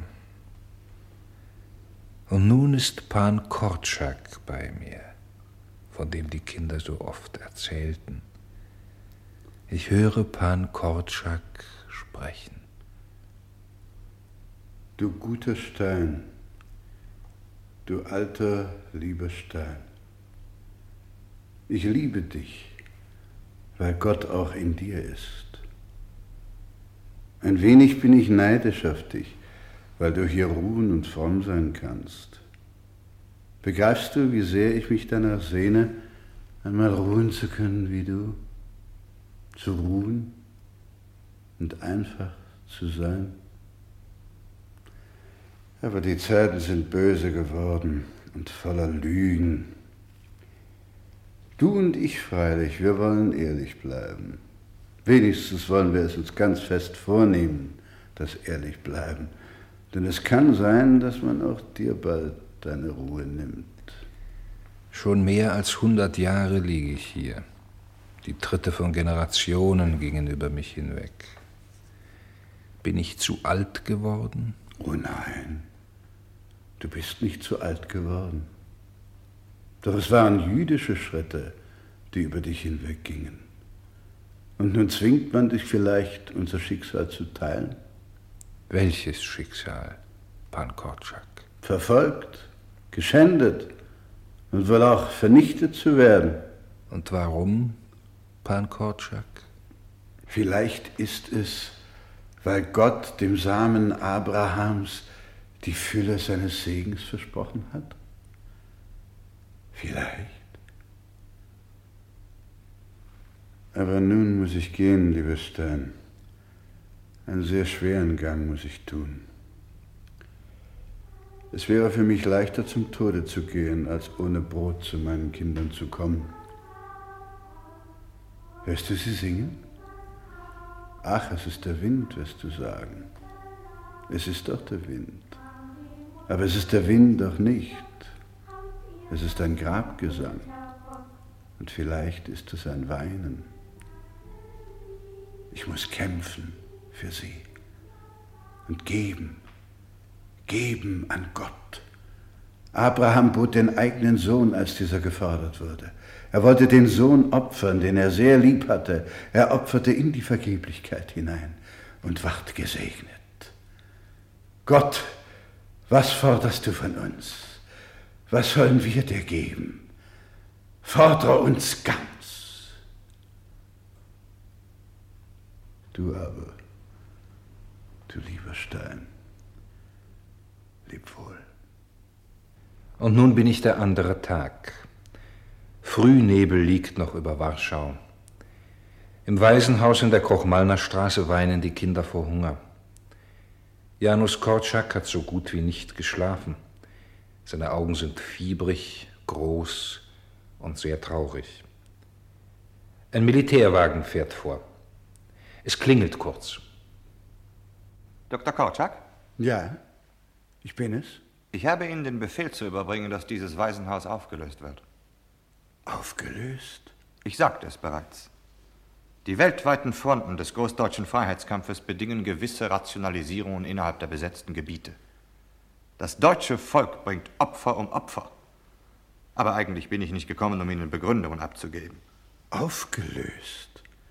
Und nun ist Pan Korczak bei mir, von dem die Kinder so oft erzählten. Ich höre Pan Korczak sprechen. Du guter Stein, du alter, lieber Stein, ich liebe dich, weil Gott auch in dir ist. Ein wenig bin ich neidisch auf dich, weil du hier ruhen und fromm sein kannst. Begreifst du, wie sehr ich mich danach sehne, einmal ruhen zu können wie du? Zu ruhen und einfach zu sein? Aber die Zeiten sind böse geworden und voller Lügen. Du und ich freilich, wir wollen ehrlich bleiben. Wenigstens wollen wir es uns ganz fest vornehmen, das ehrlich bleiben. Denn es kann sein, dass man auch dir bald deine Ruhe nimmt. Schon mehr als 100 Jahre liege ich hier. Die Tritte von Generationen gingen über mich hinweg. Bin ich zu alt geworden? Oh nein, du bist nicht zu alt geworden. Doch es waren jüdische Schritte, die über dich hinweggingen. Und nun zwingt man dich vielleicht, unser Schicksal zu teilen? Welches Schicksal, Pan Korczak? Verfolgt, geschändet und wohl auch vernichtet zu werden. Und warum, Pan Korczak? Vielleicht ist es, weil Gott dem Samen Abrahams die Fülle seines Segens versprochen hat? Vielleicht. Aber nun muss ich gehen, lieber Stein. Einen sehr schweren Gang muss ich tun. Es wäre für mich leichter, zum Tode zu gehen, als ohne Brot zu meinen Kindern zu kommen. Hörst du sie singen? Ach, es ist der Wind, wirst du sagen. Es ist doch der Wind. Aber es ist der Wind doch nicht. Es ist ein Grabgesang. Und vielleicht ist es ein Weinen. Ich muss kämpfen für sie und geben an Gott. Abraham bot den eigenen Sohn, als dieser gefordert wurde. Er wollte den Sohn opfern, den er sehr lieb hatte. Er opferte in die Vergeblichkeit hinein und ward gesegnet. Gott, was forderst du von uns? Was sollen wir dir geben? Fordere uns ganz. Du aber, du lieber Stein, leb wohl. Und nun bin ich der andere Tag. Frühnebel liegt noch über Warschau. Im Waisenhaus in der Krochmalner Straße weinen die Kinder vor Hunger. Janusz Korczak hat so gut wie nicht geschlafen. Seine Augen sind fiebrig, groß und sehr traurig. Ein Militärwagen fährt vor. Es klingelt kurz. Dr. Korczak? Ja, ich bin es. Ich habe Ihnen den Befehl zu überbringen, dass dieses Waisenhaus aufgelöst wird. Aufgelöst? Ich sagte es bereits. Die weltweiten Fronten des großdeutschen Freiheitskampfes bedingen gewisse Rationalisierungen innerhalb der besetzten Gebiete. Das deutsche Volk bringt Opfer um Opfer. Aber eigentlich bin ich nicht gekommen, um Ihnen Begründungen abzugeben. Aufgelöst?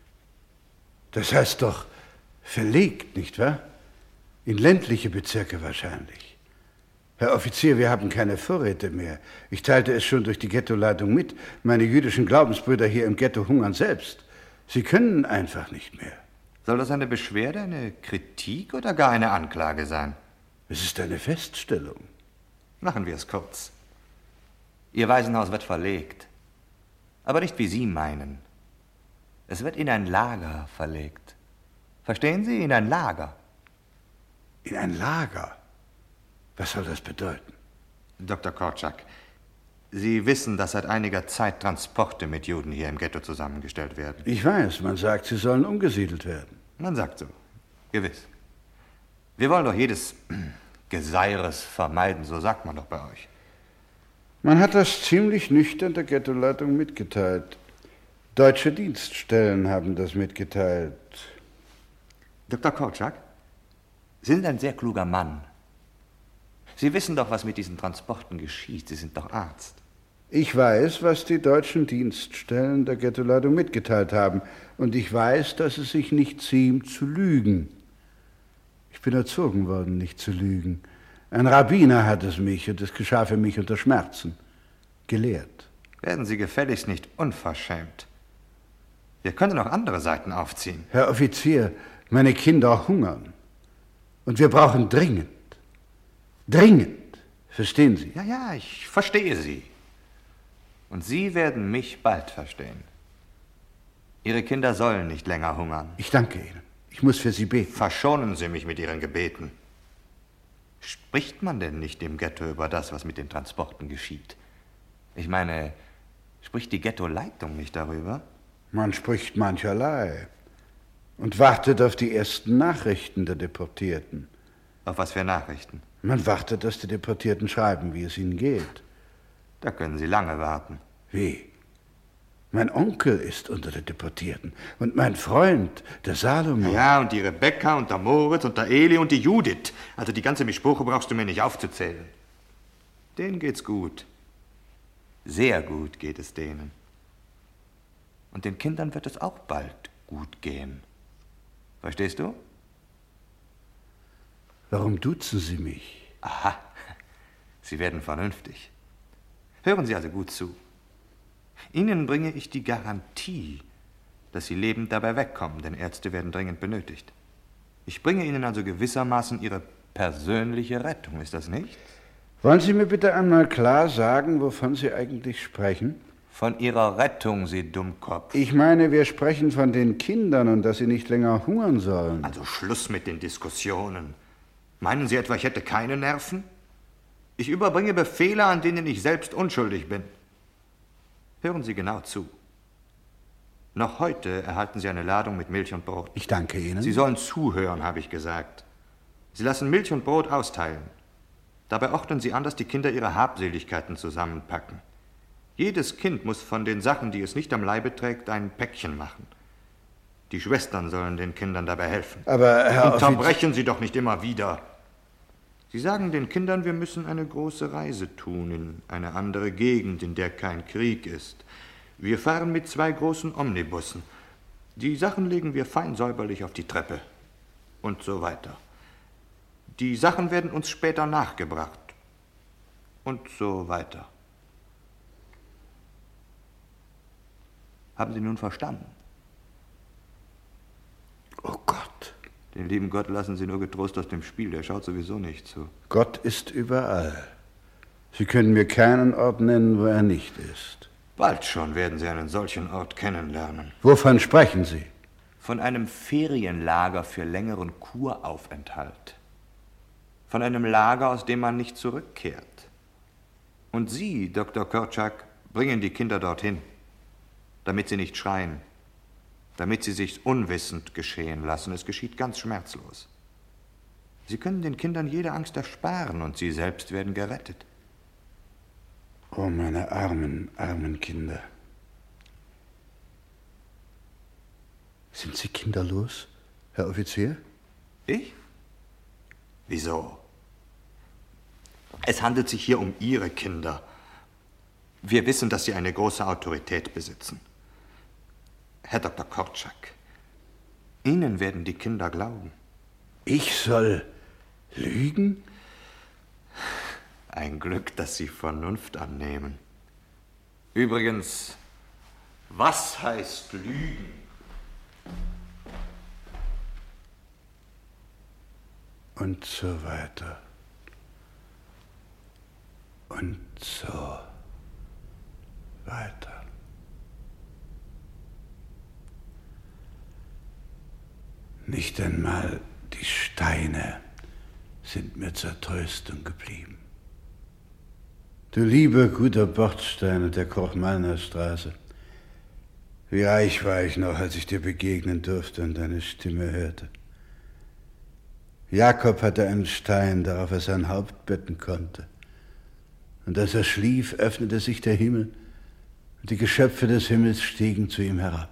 Das heißt doch verlegt, nicht wahr? In ländliche Bezirke wahrscheinlich. Herr Offizier, wir haben keine Vorräte mehr. Ich teilte es schon durch die Ghettoleitung mit. Meine jüdischen Glaubensbrüder hier im Ghetto hungern selbst. Sie können einfach nicht mehr. Soll das eine Beschwerde, eine Kritik oder gar eine Anklage sein? Es ist eine Feststellung. Machen wir es kurz. Ihr Waisenhaus wird verlegt. Aber nicht wie Sie meinen. Es wird in ein Lager verlegt. Verstehen Sie? In ein Lager. In ein Lager? Was soll das bedeuten? Dr. Korczak, Sie wissen, dass seit einiger Zeit Transporte mit Juden hier im Ghetto zusammengestellt werden. Ich weiß, man sagt, sie sollen umgesiedelt werden. Man sagt so, gewiss. Wir wollen doch jedes Geseires vermeiden, so sagt man doch bei euch. Man hat das ziemlich nüchtern der Ghettoleitung mitgeteilt. Deutsche Dienststellen haben das mitgeteilt. Dr. Korczak, Sie sind ein sehr kluger Mann. Sie wissen doch, was mit diesen Transporten geschieht. Sie sind doch Arzt. Ich weiß, was die deutschen Dienststellen der Ghettoleitung mitgeteilt haben. Und ich weiß, dass es sich nicht ziemt, zu lügen. Ich bin erzogen worden, nicht zu lügen. Ein Rabbiner hat es mich, und es geschah für mich unter Schmerzen, gelehrt. Werden Sie gefälligst nicht unverschämt. Wir können auch andere Seiten aufziehen. Herr Offizier, meine Kinder hungern. Und wir brauchen dringend Verstehen Sie? Ja, ich verstehe Sie. Und Sie werden mich bald verstehen. Ihre Kinder sollen nicht länger hungern. Ich danke Ihnen. Ich muss für Sie beten. Verschonen Sie mich mit Ihren Gebeten. Spricht man denn nicht im Ghetto über das, was mit den Transporten geschieht? Ich meine, spricht die Ghetto-Leitung nicht darüber? Man spricht mancherlei und wartet auf die ersten Nachrichten der Deportierten. Auf was für Nachrichten? Man wartet, dass die Deportierten schreiben, wie es ihnen geht. Da können Sie lange warten. Wie? Mein Onkel ist unter den Deportierten und mein Freund, der Salomo. Ja, und die Rebecca und der Moritz und der Eli und die Judith. Also die ganze Mischproche brauchst du mir nicht aufzuzählen. Denen geht's gut. Sehr gut geht es denen. Und den Kindern wird es auch bald gut gehen. Verstehst du? Warum duzen Sie mich? Aha, Sie werden vernünftig. Hören Sie also gut zu. Ihnen bringe ich die Garantie, dass Sie lebend dabei wegkommen, denn Ärzte werden dringend benötigt. Ich bringe Ihnen also gewissermaßen Ihre persönliche Rettung, ist das nicht? Wollen Sie mir bitte einmal klar sagen, wovon Sie eigentlich sprechen? Von Ihrer Rettung, Sie Dummkopf. Ich meine, wir sprechen von den Kindern und dass sie nicht länger hungern sollen. Also Schluss mit den Diskussionen. Meinen Sie etwa, ich hätte keine Nerven? Ich überbringe Befehle, an denen ich selbst unschuldig bin. Hören Sie genau zu. Noch heute erhalten Sie eine Ladung mit Milch und Brot. Ich danke Ihnen. Sie sollen zuhören, habe ich gesagt. Sie lassen Milch und Brot austeilen. Dabei ordnen Sie an, dass die Kinder ihre Habseligkeiten zusammenpacken. Jedes Kind muss von den Sachen, die es nicht am Leibe trägt, ein Päckchen machen. Die Schwestern sollen den Kindern dabei helfen. Aber, Herr Unterbrechen Sie doch nicht immer wieder. Sie sagen den Kindern, wir müssen eine große Reise tun in eine andere Gegend, in der kein Krieg ist. Wir fahren mit 2 großen Omnibussen. Die Sachen legen wir fein säuberlich auf die Treppe. Und so weiter. Die Sachen werden uns später nachgebracht. Und so weiter. Haben Sie nun verstanden? Oh Gott. Den lieben Gott lassen Sie nur getrost aus dem Spiel, der schaut sowieso nicht zu. Gott ist überall. Sie können mir keinen Ort nennen, wo er nicht ist. Bald schon werden Sie einen solchen Ort kennenlernen. Wovon sprechen Sie? Von einem Ferienlager für längeren Kuraufenthalt. Von einem Lager, aus dem man nicht zurückkehrt. Und Sie, Dr. Korczak, bringen die Kinder dorthin, damit sie nicht schreien, damit sie sich's unwissend geschehen lassen. Es geschieht ganz schmerzlos. Sie können den Kindern jede Angst ersparen und sie selbst werden gerettet. Oh, meine armen, armen Kinder. Sind Sie kinderlos, Herr Offizier? Ich? Wieso? Es handelt sich hier um Ihre Kinder. Wir wissen, dass Sie eine große Autorität besitzen. Herr Dr. Korczak, Ihnen werden die Kinder glauben. Ich soll lügen? Ein Glück, dass Sie Vernunft annehmen. Übrigens, was heißt Lügen? Und so weiter. Und so weiter. Nicht einmal die Steine sind mir zur Tröstung geblieben. Du lieber guter Bordstein der Kochmalner Straße, wie reich war ich noch, als ich dir begegnen durfte und deine Stimme hörte. Jakob hatte einen Stein, darauf er sein Haupt betten konnte. Und als er schlief, öffnete sich der Himmel und die Geschöpfe des Himmels stiegen zu ihm herab.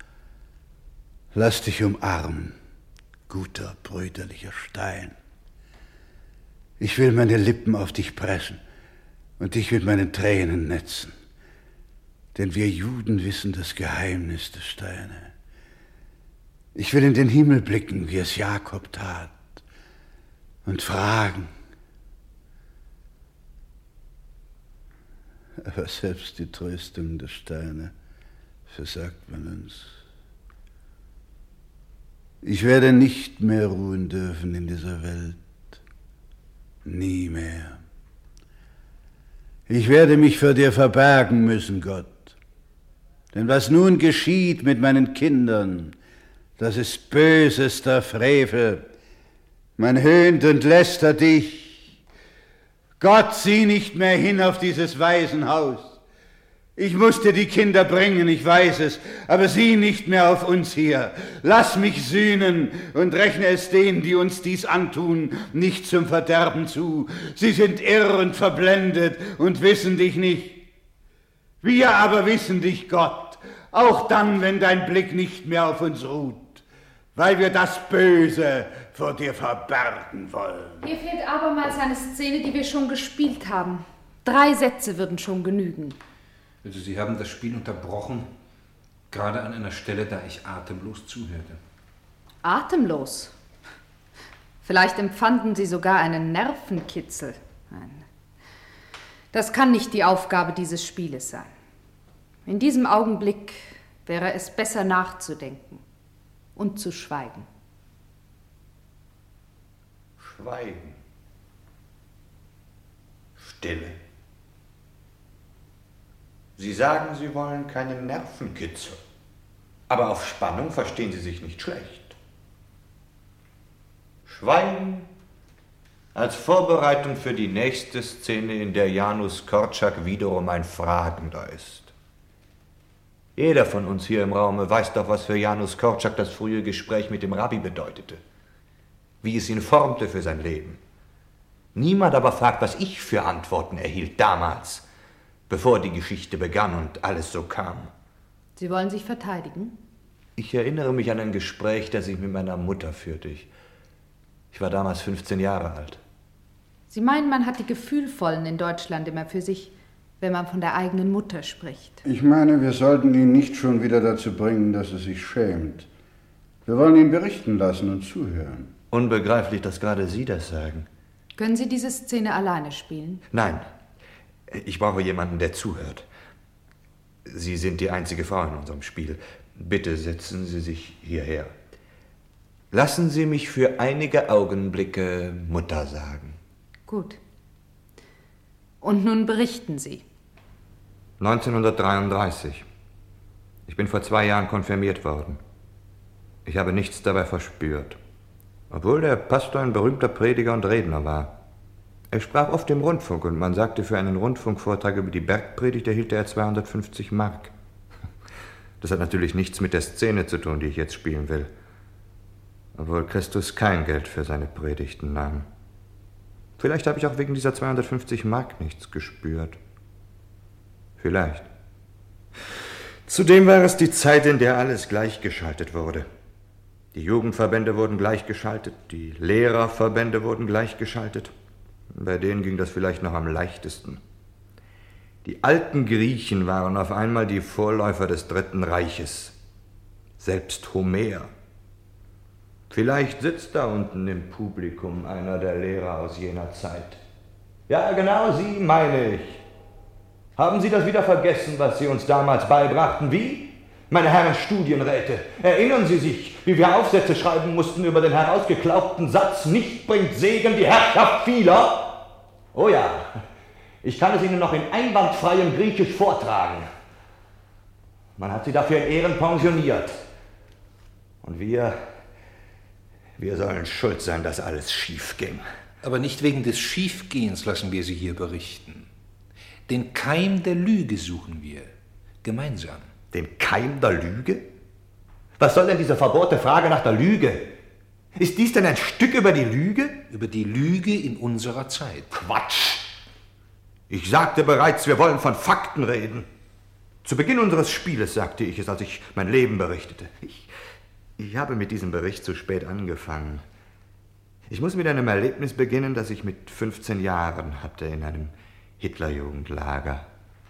Lass dich umarmen, guter, brüderlicher Stein. Ich will meine Lippen auf dich pressen und dich mit meinen Tränen netzen. Denn wir Juden wissen das Geheimnis der Steine. Ich will in den Himmel blicken, wie es Jakob tat, und fragen. Aber selbst die Tröstung der Steine versagt man uns. Ich werde nicht mehr ruhen dürfen in dieser Welt. Nie mehr. Ich werde mich vor dir verbergen müssen, Gott. Denn was nun geschieht mit meinen Kindern, das ist bösester Frevel. Man höhnt und lästert dich. Gott, sieh nicht mehr hin auf dieses Waisenhaus. Ich musste die Kinder bringen, ich weiß es, aber sieh nicht mehr auf uns hier. Lass mich sühnen und rechne es denen, die uns dies antun, nicht zum Verderben zu. Sie sind irr und verblendet und wissen dich nicht. Wir aber wissen dich, Gott, auch dann, wenn dein Blick nicht mehr auf uns ruht, weil wir das Böse vor dir verbergen wollen. Hier fehlt abermals eine Szene, die wir schon gespielt haben. 3 Sätze würden schon genügen. Also Sie haben das Spiel unterbrochen, gerade an einer Stelle, da ich atemlos zuhörte. Atemlos? Vielleicht empfanden Sie sogar einen Nervenkitzel. Nein, das kann nicht die Aufgabe dieses Spieles sein. In diesem Augenblick wäre es besser nachzudenken und zu schweigen. Schweigen. Stille. Sie sagen, Sie wollen keinen Nervenkitzel. Aber auf Spannung verstehen Sie sich nicht schlecht. Schweigen als Vorbereitung für die nächste Szene, in der Janusz Korczak wiederum ein Fragender ist. Jeder von uns hier im Raume weiß doch, was für Janusz Korczak das frühe Gespräch mit dem Rabbi bedeutete. Wie es ihn formte für sein Leben. Niemand aber fragt, was ich für Antworten erhielt damals, bevor die Geschichte begann und alles so kam. Sie wollen sich verteidigen? Ich erinnere mich an ein Gespräch, das ich mit meiner Mutter führte. Ich war damals 15 Jahre alt. Sie meinen, man hat die Gefühlvollen in Deutschland immer für sich, wenn man von der eigenen Mutter spricht. Ich meine, wir sollten ihn nicht schon wieder dazu bringen, dass er sich schämt. Wir wollen ihn berichten lassen und zuhören. Unbegreiflich, dass gerade Sie das sagen. Können Sie diese Szene alleine spielen? Nein. Ich brauche jemanden, der zuhört. Sie sind die einzige Frau in unserem Spiel. Bitte setzen Sie sich hierher. Lassen Sie mich für einige Augenblicke Mutter sagen. Gut. Und nun berichten Sie. 1933. Ich bin vor 2 Jahren konfirmiert worden. Ich habe nichts dabei verspürt. Obwohl der Pastor ein berühmter Prediger und Redner war. Er sprach oft im Rundfunk und man sagte, für einen Rundfunkvortrag über die Bergpredigt erhielt er 250 Mark. Das hat natürlich nichts mit der Szene zu tun, die ich jetzt spielen will. Obwohl Christus kein Geld für seine Predigten nahm. Vielleicht habe ich auch wegen dieser 250 Mark nichts gespürt. Vielleicht. Zudem war es die Zeit, in der alles gleichgeschaltet wurde. Die Jugendverbände wurden gleichgeschaltet, die Lehrerverbände wurden gleichgeschaltet. Bei denen ging das vielleicht noch am leichtesten. Die alten Griechen waren auf einmal die Vorläufer des Dritten Reiches. Selbst Homer. Vielleicht sitzt da unten im Publikum einer der Lehrer aus jener Zeit. Ja, genau Sie, meine ich. Haben Sie das wieder vergessen, was Sie uns damals beibrachten? Wie? Meine Herren Studienräte, erinnern Sie sich, wie wir Aufsätze schreiben mussten über den herausgeklaubten Satz, nicht bringt Segen die Herrschaft vieler? Oh ja, ich kann es Ihnen noch in einwandfreiem Griechisch vortragen. Man hat Sie dafür in Ehren pensioniert. Und wir sollen schuld sein, dass alles schief ging. Aber nicht wegen des Schiefgehens lassen wir Sie hier berichten. Den Keim der Lüge suchen wir, gemeinsam. Den Keim der Lüge? Was soll denn diese verbohrte Frage nach der Lüge? Ist dies denn ein Stück über die Lüge? Über die Lüge in unserer Zeit. Quatsch! Ich sagte bereits, wir wollen von Fakten reden. Zu Beginn unseres Spieles sagte ich es, als ich mein Leben berichtete. Ich habe mit diesem Bericht zu spät angefangen. Ich muss mit einem Erlebnis beginnen, das ich mit 15 Jahren hatte in einem Hitlerjugendlager.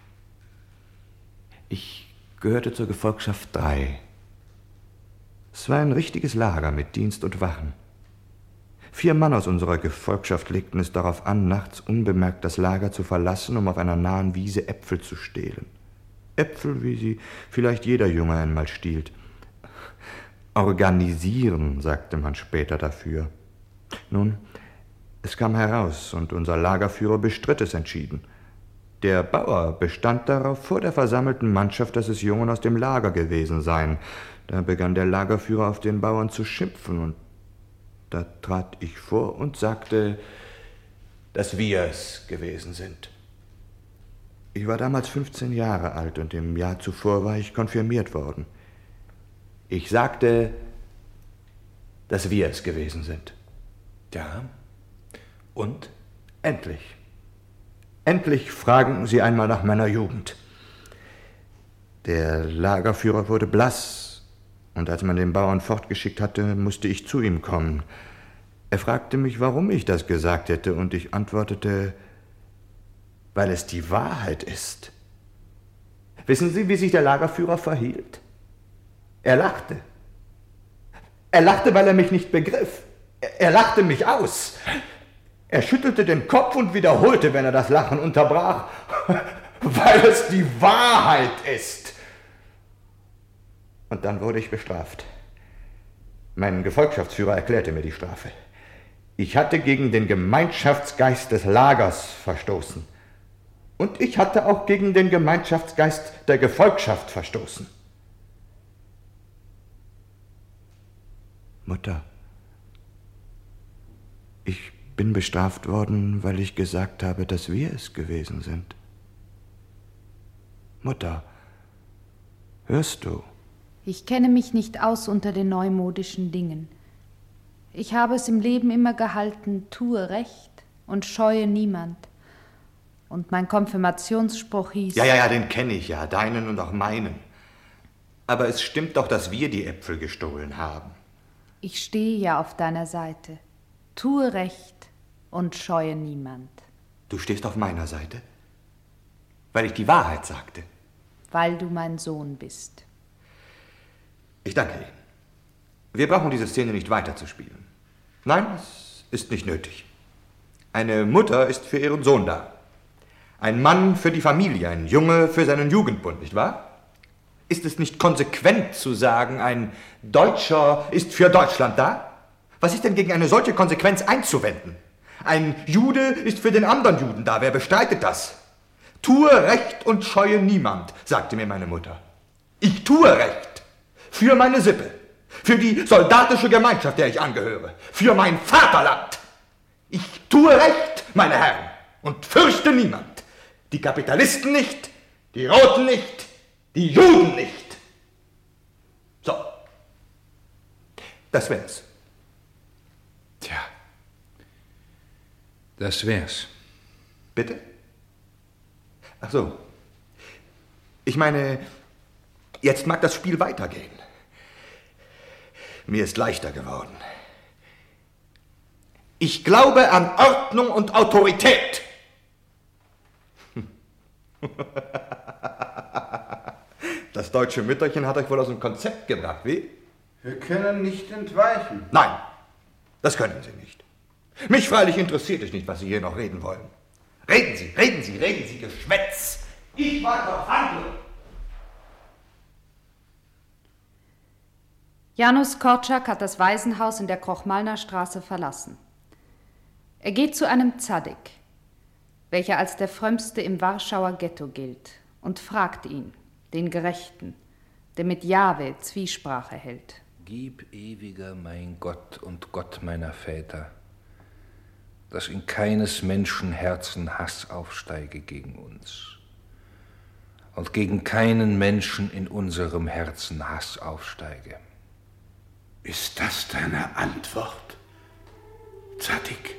Ich gehörte zur Gefolgschaft 3. Es war ein richtiges Lager mit Dienst und Wachen. 4 Mann aus unserer Gefolgschaft legten es darauf an, nachts unbemerkt das Lager zu verlassen, um auf einer nahen Wiese Äpfel zu stehlen. Äpfel, wie sie vielleicht jeder Junge einmal stiehlt. Organisieren, sagte man später dafür. Nun, es kam heraus und unser Lagerführer bestritt es entschieden. Der Bauer bestand darauf, vor der versammelten Mannschaft, dass es Jungen aus dem Lager gewesen seien. Da begann der Lagerführer auf den Bauern zu schimpfen, und da trat ich vor und sagte, dass wir es gewesen sind. Ich war damals 15 Jahre alt und im Jahr zuvor war ich konfirmiert worden. Ich sagte, dass wir es gewesen sind. Ja, und? Endlich. Endlich fragen Sie einmal nach meiner Jugend. Der Lagerführer wurde blass, und als man den Bauern fortgeschickt hatte, musste ich zu ihm kommen. Er fragte mich, warum ich das gesagt hätte, und ich antwortete, weil es die Wahrheit ist. Wissen Sie, wie sich der Lagerführer verhielt? Er lachte. Er lachte, weil er mich nicht begriff. Er lachte mich aus. Er schüttelte den Kopf und wiederholte, wenn er das Lachen unterbrach, weil es die Wahrheit ist. Und dann wurde ich bestraft. Mein Gefolgschaftsführer erklärte mir die Strafe. Ich hatte gegen den Gemeinschaftsgeist des Lagers verstoßen. Und ich hatte auch gegen den Gemeinschaftsgeist der Gefolgschaft verstoßen. Mutter, ich bin bestraft worden, weil ich gesagt habe, dass wir es gewesen sind. Mutter, hörst du? Ich kenne mich nicht aus unter den neumodischen Dingen. Ich habe es im Leben immer gehalten, tue Recht und scheue niemand. Und mein Konfirmationsspruch hieß... Ja, den kenne ich ja, deinen und auch meinen. Aber es stimmt doch, dass wir die Äpfel gestohlen haben. Ich stehe ja auf deiner Seite. Tue Recht und scheue niemand. Du stehst auf meiner Seite? Weil ich die Wahrheit sagte? Weil du mein Sohn bist. Ich danke Ihnen. Wir brauchen diese Szene nicht weiterzuspielen. Nein, es ist nicht nötig. Eine Mutter ist für ihren Sohn da. Ein Mann für die Familie, ein Junge für seinen Jugendbund, nicht wahr? Ist es nicht konsequent zu sagen, ein Deutscher ist für Deutschland da? Was ist denn gegen eine solche Konsequenz einzuwenden? Ein Jude ist für den anderen Juden da. Wer bestreitet das? Tue Recht und scheue niemand, sagte mir meine Mutter. Ich tue Recht. Für meine Sippe. Für die soldatische Gemeinschaft, der ich angehöre. Für mein Vaterland. Ich tue Recht, meine Herren, und fürchte niemand. Die Kapitalisten nicht, die Roten nicht, die Juden nicht. So. Das wär's. Tja, das wär's. Bitte? Ach so. Ich meine, jetzt mag das Spiel weitergehen. Mir ist leichter geworden. Ich glaube an Ordnung und Autorität. Das deutsche Mütterchen hat euch wohl aus dem Konzept gebracht, wie? Wir können nicht entweichen. Nein, das können Sie nicht. Mich freilich interessiert es nicht, was Sie hier noch reden wollen. Reden Sie, Geschwätz. Ich warte auf Handlung. Janusz Korczak hat das Waisenhaus in der Krochmalner Straße verlassen. Er geht zu einem Zadik, welcher als der Frömmste im Warschauer Ghetto gilt, und fragt ihn, den Gerechten, der mit Jahwe Zwiesprache hält. Gib, ewiger mein Gott und Gott meiner Väter, dass in keines Menschen Herzen Hass aufsteige gegen uns und gegen keinen Menschen in unserem Herzen Hass aufsteige. Ist das deine Antwort, Zadik?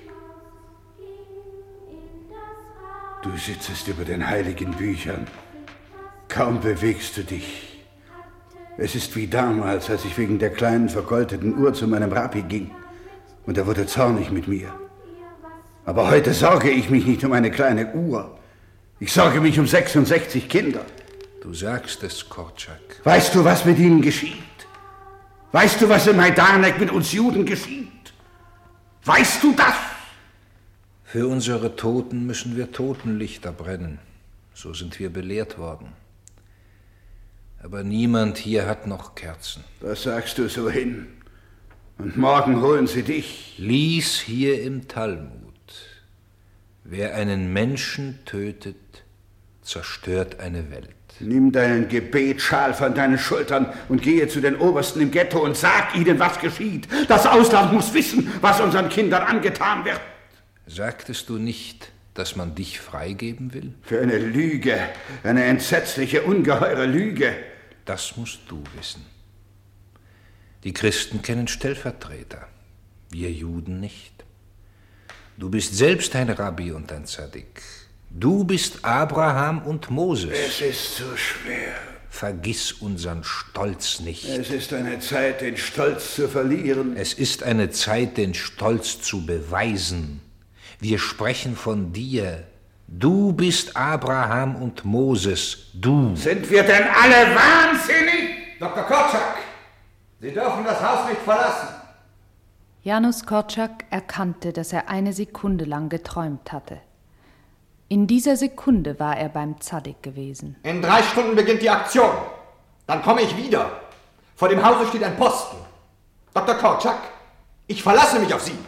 Du sitzest über den heiligen Büchern. Kaum bewegst du dich. Es ist wie damals, als ich wegen der kleinen vergoldeten Uhr zu meinem Rabbi ging. Und er wurde zornig mit mir. Aber heute sorge ich mich nicht um eine kleine Uhr. Ich sorge mich um 66 Kinder. Du sagst es, Korczak. Weißt du, was mit ihnen geschieht? Weißt du, was in Majdanek mit uns Juden geschieht? Weißt du das? Für unsere Toten müssen wir Totenlichter brennen. So sind wir belehrt worden. Aber niemand hier hat noch Kerzen. Das sagst du so hin. Und morgen holen sie dich. Lies hier im Talmud: Wer einen Menschen tötet, zerstört eine Welt. Nimm deinen Gebetsschal von deinen Schultern und gehe zu den Obersten im Ghetto und sag ihnen, was geschieht. Das Ausland muss wissen, was unseren Kindern angetan wird. Sagtest du nicht, dass man dich freigeben will? Für eine Lüge, eine entsetzliche, ungeheure Lüge. Das musst du wissen. Die Christen kennen Stellvertreter, wir Juden nicht. Du bist selbst ein Rabbi und ein Zadik. Du bist Abraham und Moses. Es ist so schwer. Vergiss unseren Stolz nicht. Es ist eine Zeit, den Stolz zu verlieren. Es ist eine Zeit, den Stolz zu beweisen. Wir sprechen von dir. Du bist Abraham und Moses. Du. Sind wir denn alle wahnsinnig? Dr. Korczak, Sie dürfen das Haus nicht verlassen. Janusz Korczak erkannte, dass er eine Sekunde lang geträumt hatte. In dieser Sekunde war er beim Zadik gewesen. In 3 Stunden beginnt die Aktion. Dann komme ich wieder. Vor dem Hause steht ein Posten. Dr. Korczak, ich verlasse mich auf Sie.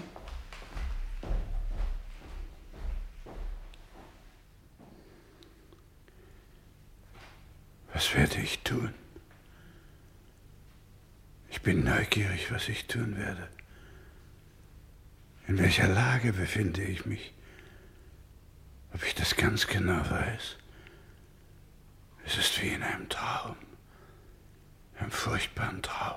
Was werde ich tun? Ich bin neugierig, was ich tun werde. In welcher Lage befinde ich mich? Ob ich das ganz genau weiß? Es ist wie in einem Traum. Einem furchtbaren Traum.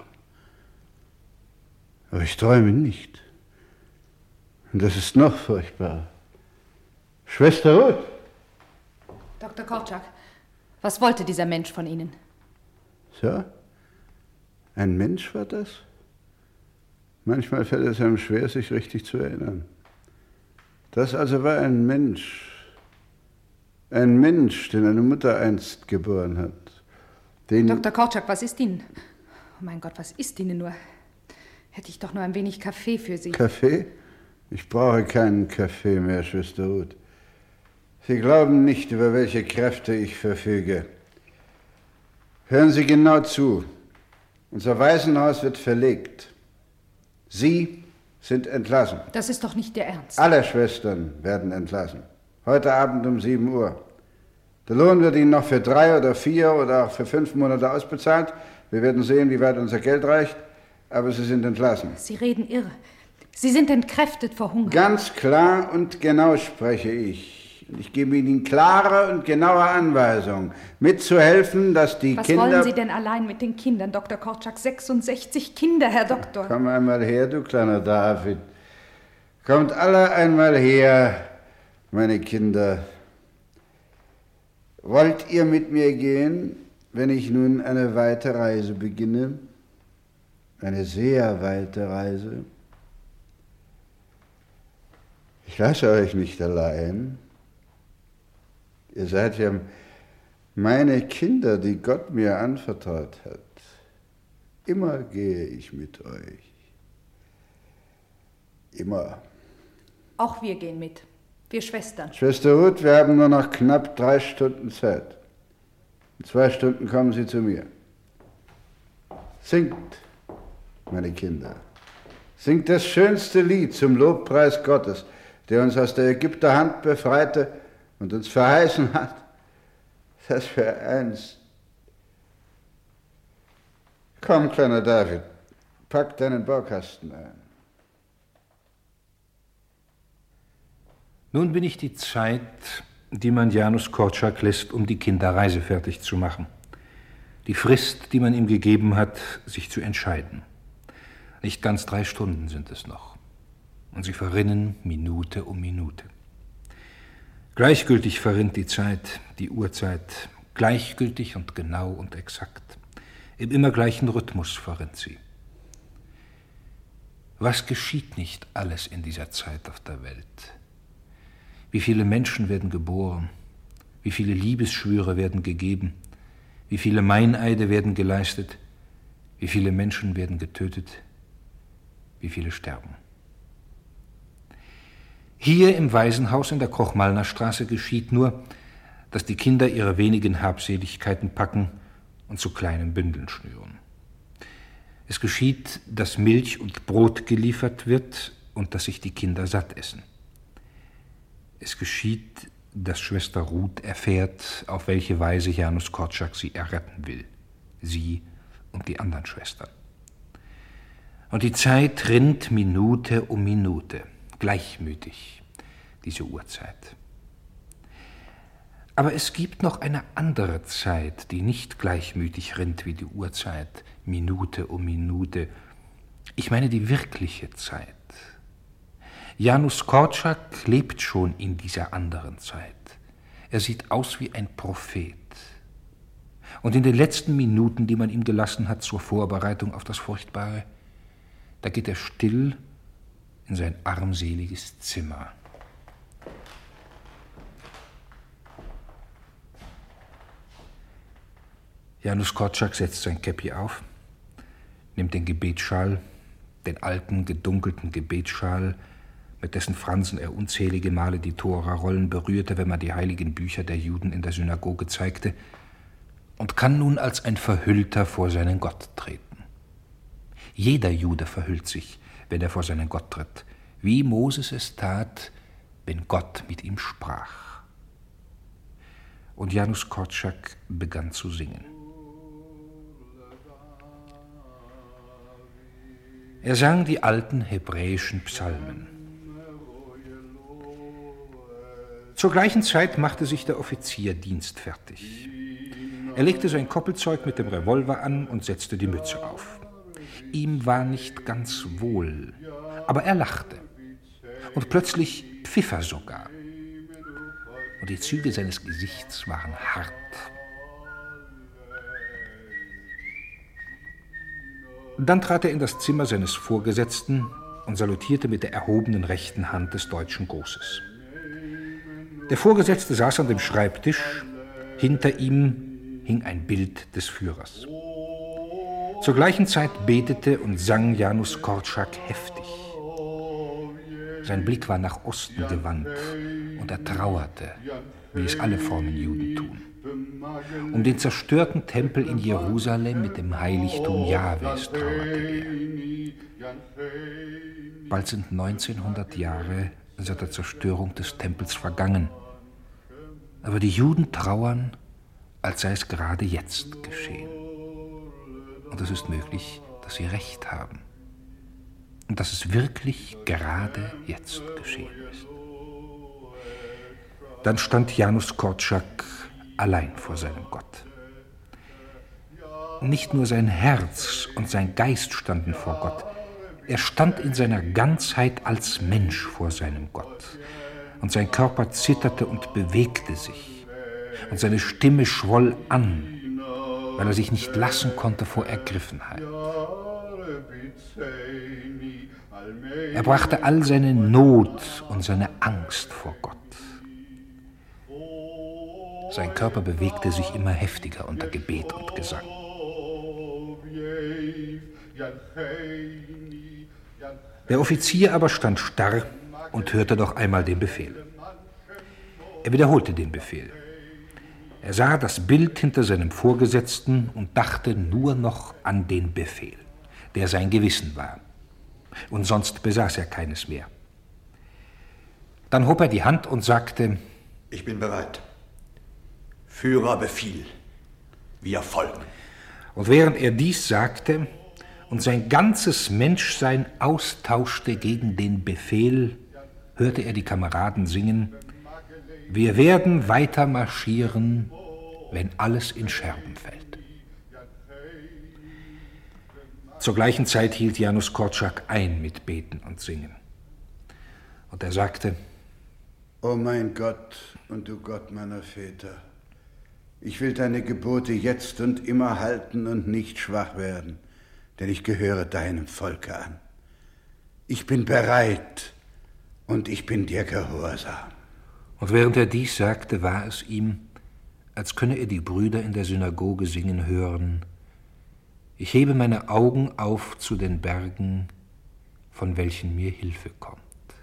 Aber ich träume nicht. Und das ist noch furchtbarer. Schwester Ruth! Dr. Korczak, was wollte dieser Mensch von Ihnen? So? Ein Mensch war das? Manchmal fällt es einem schwer, sich richtig zu erinnern. Das also war ein Mensch. Ein Mensch, den eine Mutter einst geboren hat. Den Dr. Korczak, was ist Ihnen? Oh mein Gott, was ist Ihnen nur? Hätte ich doch nur ein wenig Kaffee für Sie. Kaffee? Ich brauche keinen Kaffee mehr, Schwester Ruth. Sie glauben nicht, über welche Kräfte ich verfüge. Hören Sie genau zu. Unser Waisenhaus wird verlegt. Sie sind entlassen. Das ist doch nicht Ihr Ernst. Alle Schwestern werden entlassen. Heute Abend um 7 Uhr. Der Lohn wird Ihnen noch für 3 oder 4 oder auch für 5 Monate ausbezahlt. Wir werden sehen, wie weit unser Geld reicht. Aber Sie sind entlassen. Sie reden irre. Sie sind entkräftet vor Hunger. Ganz klar und genau spreche ich. Und ich gebe Ihnen klare und genaue Anweisungen, mitzuhelfen, dass die Was Kinder... wollen Sie denn allein mit den Kindern, Dr. Korczak? 66 Kinder, Herr Doktor. Komm einmal her, du kleiner David. Kommt alle einmal her, meine Kinder. Wollt ihr mit mir gehen, wenn ich nun eine weite Reise beginne? Eine sehr weite Reise. Ich lasse euch nicht allein. Ihr seid ja meine Kinder, die Gott mir anvertraut hat. Immer gehe ich mit euch. Immer. Auch wir gehen mit. Wir Schwestern. Schwester Ruth, wir haben nur noch knapp 3 Stunden Zeit. In 2 Stunden kommen Sie zu mir. Singt, meine Kinder. Singt das schönste Lied zum Lobpreis Gottes, der uns aus der Ägypter Hand befreite und uns verheißen hat, dass wir einst... Komm, kleiner David, pack deinen Baukasten ein. Nun bin ich die Zeit, die man Janusz Korczak lässt, um die Kinder reisefertig zu machen. Die Frist, die man ihm gegeben hat, sich zu entscheiden. Nicht ganz 3 Stunden sind es noch. Und sie verrinnen Minute um Minute. Gleichgültig verrinnt die Zeit, die Uhrzeit, gleichgültig und genau und exakt. Im immer gleichen Rhythmus verrinnt sie. Was geschieht nicht alles in dieser Zeit auf der Welt? Wie viele Menschen werden geboren? Wie viele Liebesschwüre werden gegeben? Wie viele Meineide werden geleistet? Wie viele Menschen werden getötet? Wie viele sterben? Hier im Waisenhaus in der Koch-Malner-Straße geschieht nur, dass die Kinder ihre wenigen Habseligkeiten packen und zu kleinen Bündeln schnüren. Es geschieht, dass Milch und Brot geliefert wird und dass sich die Kinder satt essen. Es geschieht, dass Schwester Ruth erfährt, auf welche Weise Janusz Korczak sie erretten will. Sie und die anderen Schwestern. Und die Zeit rinnt Minute um Minute, gleichmütig, diese Uhrzeit. Aber es gibt noch eine andere Zeit, die nicht gleichmütig rinnt wie die Uhrzeit, Minute um Minute. Ich meine die wirkliche Zeit. Janusz Korczak lebt schon in dieser anderen Zeit. Er sieht aus wie ein Prophet. Und in den letzten Minuten, die man ihm gelassen hat zur Vorbereitung auf das Furchtbare, da geht er still in sein armseliges Zimmer. Janusz Korczak setzt sein Käppi auf, nimmt den Gebetsschal, den alten, gedunkelten Gebetsschal, mit dessen Fransen er unzählige Male die Tora-Rollen berührte, wenn man die heiligen Bücher der Juden in der Synagoge zeigte, und kann nun als ein Verhüllter vor seinen Gott treten. Jeder Jude verhüllt sich, wenn er vor seinen Gott tritt, wie Moses es tat, wenn Gott mit ihm sprach. Und Janusz Korczak begann zu singen. Er sang die alten hebräischen Psalmen. Zur gleichen Zeit machte sich der Offizier dienstfertig. Er legte sein Koppelzeug mit dem Revolver an und setzte die Mütze auf. Ihm war nicht ganz wohl, aber er lachte. Und plötzlich pfiff er sogar. Und die Züge seines Gesichts waren hart. Dann trat er in das Zimmer seines Vorgesetzten und salutierte mit der erhobenen rechten Hand des deutschen Grußes. Der Vorgesetzte saß an dem Schreibtisch, hinter ihm hing ein Bild des Führers. Zur gleichen Zeit betete und sang Janusz Korczak heftig. Sein Blick war nach Osten gewandt und er trauerte, wie es alle frommen Juden tun. Um den zerstörten Tempel in Jerusalem mit dem Heiligtum Jahwes trauerte er. Bald sind 1900 Jahre seit der Zerstörung des Tempels vergangen. Aber die Juden trauern, als sei es gerade jetzt geschehen. Und es ist möglich, dass sie recht haben. Und dass es wirklich gerade jetzt geschehen ist. Dann stand Janusz Korczak allein vor seinem Gott. Nicht nur sein Herz und sein Geist standen vor Gott. Er stand in seiner Ganzheit als Mensch vor seinem Gott. Und sein Körper zitterte und bewegte sich. Und seine Stimme schwoll an, weil er sich nicht lassen konnte vor Ergriffenheit. Er brachte all seine Not und seine Angst vor Gott. Sein Körper bewegte sich immer heftiger unter Gebet und Gesang. Der Offizier aber stand starr und hörte noch einmal den Befehl. Er wiederholte den Befehl. Er sah das Bild hinter seinem Vorgesetzten und dachte nur noch an den Befehl, der sein Gewissen war. Und sonst besaß er keines mehr. Dann hob er die Hand und sagte: Ich bin bereit. Führer, Befehl. Wir folgen. Und während er dies sagte und sein ganzes Menschsein austauschte gegen den Befehl, hörte er die Kameraden singen: Wir werden weiter marschieren, wenn alles in Scherben fällt. Zur gleichen Zeit hielt Janusz Korczak ein mit Beten und Singen. Und er sagte: O mein Gott und du Gott meiner Väter, ich will deine Gebote jetzt und immer halten und nicht schwach werden, denn ich gehöre deinem Volke an. Ich bin bereit und ich bin dir gehorsam. Und während er dies sagte, war es ihm, als könne er die Brüder in der Synagoge singen hören: Ich hebe meine Augen auf zu den Bergen, von welchen mir Hilfe kommt.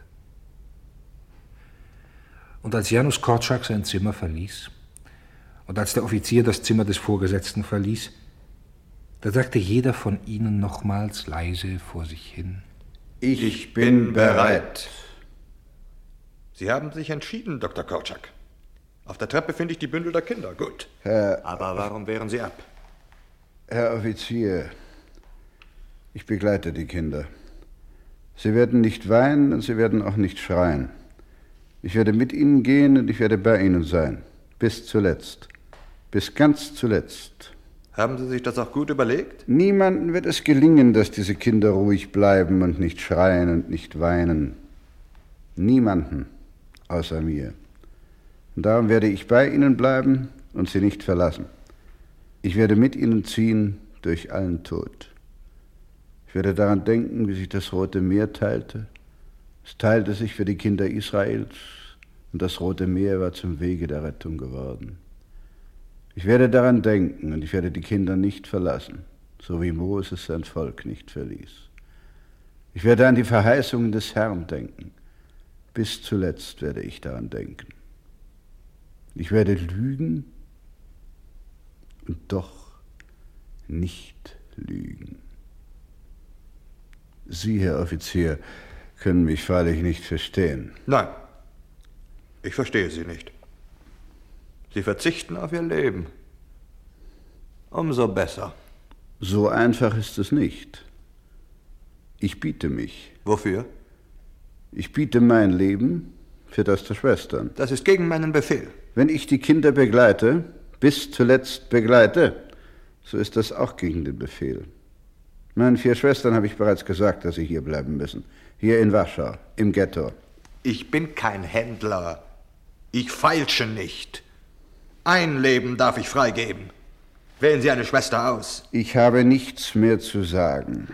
Und als Janusz Korczak sein Zimmer verließ und als der Offizier das Zimmer des Vorgesetzten verließ, da sagte jeder von ihnen nochmals leise vor sich hin: Ich bin bereit. Sie haben sich entschieden, Dr. Korczak. Auf der Treppe finde ich die Bündel der Kinder. Gut. Aber warum wehren Sie ab? Herr Offizier, ich begleite die Kinder. Sie werden nicht weinen und sie werden auch nicht schreien. Ich werde mit ihnen gehen und ich werde bei ihnen sein. Bis zuletzt. Bis ganz zuletzt. Haben Sie sich das auch gut überlegt? Niemandem wird es gelingen, dass diese Kinder ruhig bleiben und nicht schreien und nicht weinen. Niemanden außer mir. Und darum werde ich bei ihnen bleiben und sie nicht verlassen. Ich werde mit ihnen ziehen durch allen Tod. Ich werde daran denken, wie sich das Rote Meer teilte. Es teilte sich für die Kinder Israels und das Rote Meer war zum Wege der Rettung geworden. Ich werde daran denken und ich werde die Kinder nicht verlassen, so wie Moses sein Volk nicht verließ. Ich werde an die Verheißungen des Herrn denken. Bis zuletzt werde ich daran denken. Ich werde lügen und doch nicht lügen. Sie, Herr Offizier, können mich freilich nicht verstehen. Nein, ich verstehe Sie nicht. Sie verzichten auf Ihr Leben. Umso besser. So einfach ist es nicht. Ich biete mich. Wofür? Ich biete mein Leben für das der Schwestern. Das ist gegen meinen Befehl. Wenn ich die Kinder begleite, bis zuletzt begleite, so ist das auch gegen den Befehl. Meinen 4 Schwestern habe ich bereits gesagt, dass sie hier bleiben müssen. Hier in Warschau, im Ghetto. Ich bin kein Händler. Ich feilsche nicht. Ein Leben darf ich freigeben. Wählen Sie eine Schwester aus. Ich habe nichts mehr zu sagen.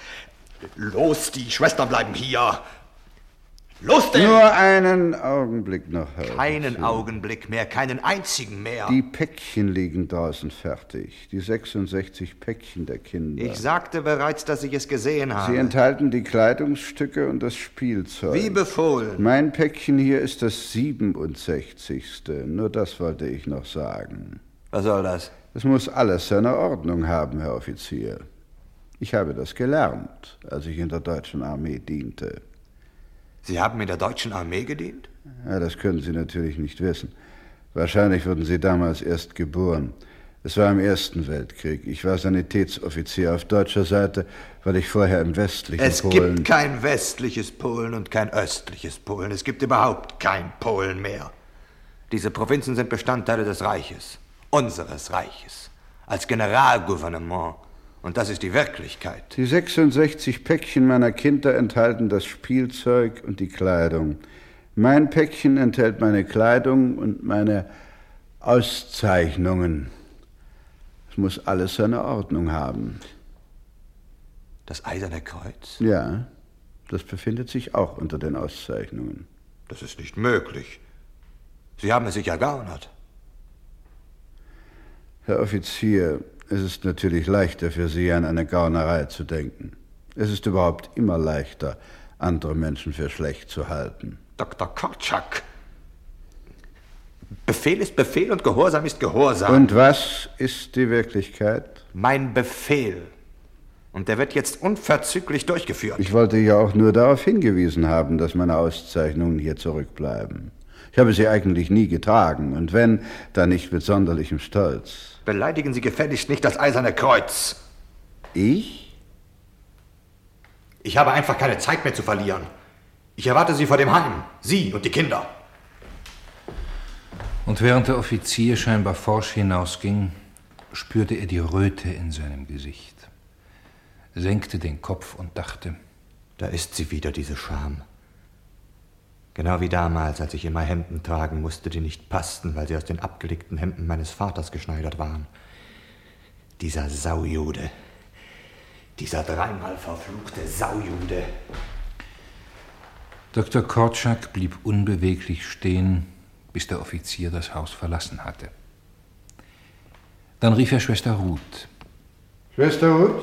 Los, die Schwestern bleiben hier. Los denn! Nur einen Augenblick noch, Herr. Keinen Augenblick mehr, keinen einzigen mehr. Die Päckchen liegen draußen fertig. Die 66 Päckchen der Kinder. Ich sagte bereits, dass ich es gesehen habe. Sie enthalten die Kleidungsstücke und das Spielzeug. Wie befohlen. Mein Päckchen hier ist das 67. Nur das wollte ich noch sagen. Was soll das? Es muss alles seine Ordnung haben, Herr Offizier. Ich habe das gelernt, als ich in der deutschen Armee diente. Sie haben in der deutschen Armee gedient? Ja, das können Sie natürlich nicht wissen. Wahrscheinlich wurden Sie damals erst geboren. Es war im Ersten Weltkrieg. Ich war Sanitätsoffizier auf deutscher Seite, weil ich vorher im westlichen Polen... Es gibt kein westliches Polen und kein östliches Polen. Es gibt überhaupt kein Polen mehr. Diese Provinzen sind Bestandteile des Reiches. Unseres Reiches. Als Generalgouvernement. Und das ist die Wirklichkeit. Die 66 Päckchen meiner Kinder enthalten das Spielzeug und die Kleidung. Mein Päckchen enthält meine Kleidung und meine Auszeichnungen. Es muss alles seine Ordnung haben. Das Eiserne Kreuz? Ja, das befindet sich auch unter den Auszeichnungen. Das ist nicht möglich. Sie haben es sich ergaunert. Herr Offizier, es ist natürlich leichter für Sie, an eine Gaunerei zu denken. Es ist überhaupt immer leichter, andere Menschen für schlecht zu halten. Dr. Korczak, Befehl ist Befehl und Gehorsam ist Gehorsam. Und was ist die Wirklichkeit? Mein Befehl. Und der wird jetzt unverzüglich durchgeführt. Ich wollte ja auch nur darauf hingewiesen haben, dass meine Auszeichnungen hier zurückbleiben. Ich habe sie eigentlich nie getragen, und wenn, dann nicht mit sonderlichem Stolz. Beleidigen Sie gefälligst nicht das Eiserne Kreuz. Ich? Ich habe einfach keine Zeit mehr zu verlieren. Ich erwarte Sie vor dem Heim. Sie und die Kinder. Und während der Offizier scheinbar forsch hinausging, spürte er die Röte in seinem Gesicht, senkte den Kopf und dachte: Da ist sie wieder, diese Scham. Genau wie damals, als ich immer Hemden tragen musste, die nicht passten, weil sie aus den abgelegten Hemden meines Vaters geschneidert waren. Dieser Saujude. Dieser dreimal verfluchte Saujude. Dr. Korczak blieb unbeweglich stehen, bis der Offizier das Haus verlassen hatte. Dann rief er Schwester Ruth. Schwester Ruth?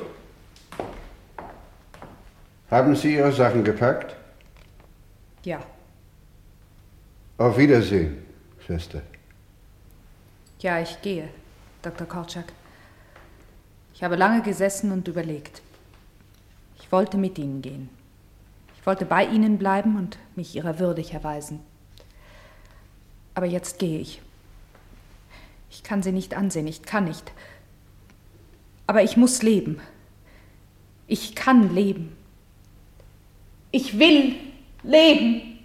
Haben Sie Ihre Sachen gepackt? Ja. Auf Wiedersehen, Schwester. Ja, ich gehe, Dr. Korczak. Ich habe lange gesessen und überlegt. Ich wollte mit Ihnen gehen. Ich wollte bei Ihnen bleiben und mich Ihrer würdig erweisen. Aber jetzt gehe ich. Ich kann sie nicht ansehen, ich kann nicht. Aber ich muss leben. Ich kann leben. Ich will leben.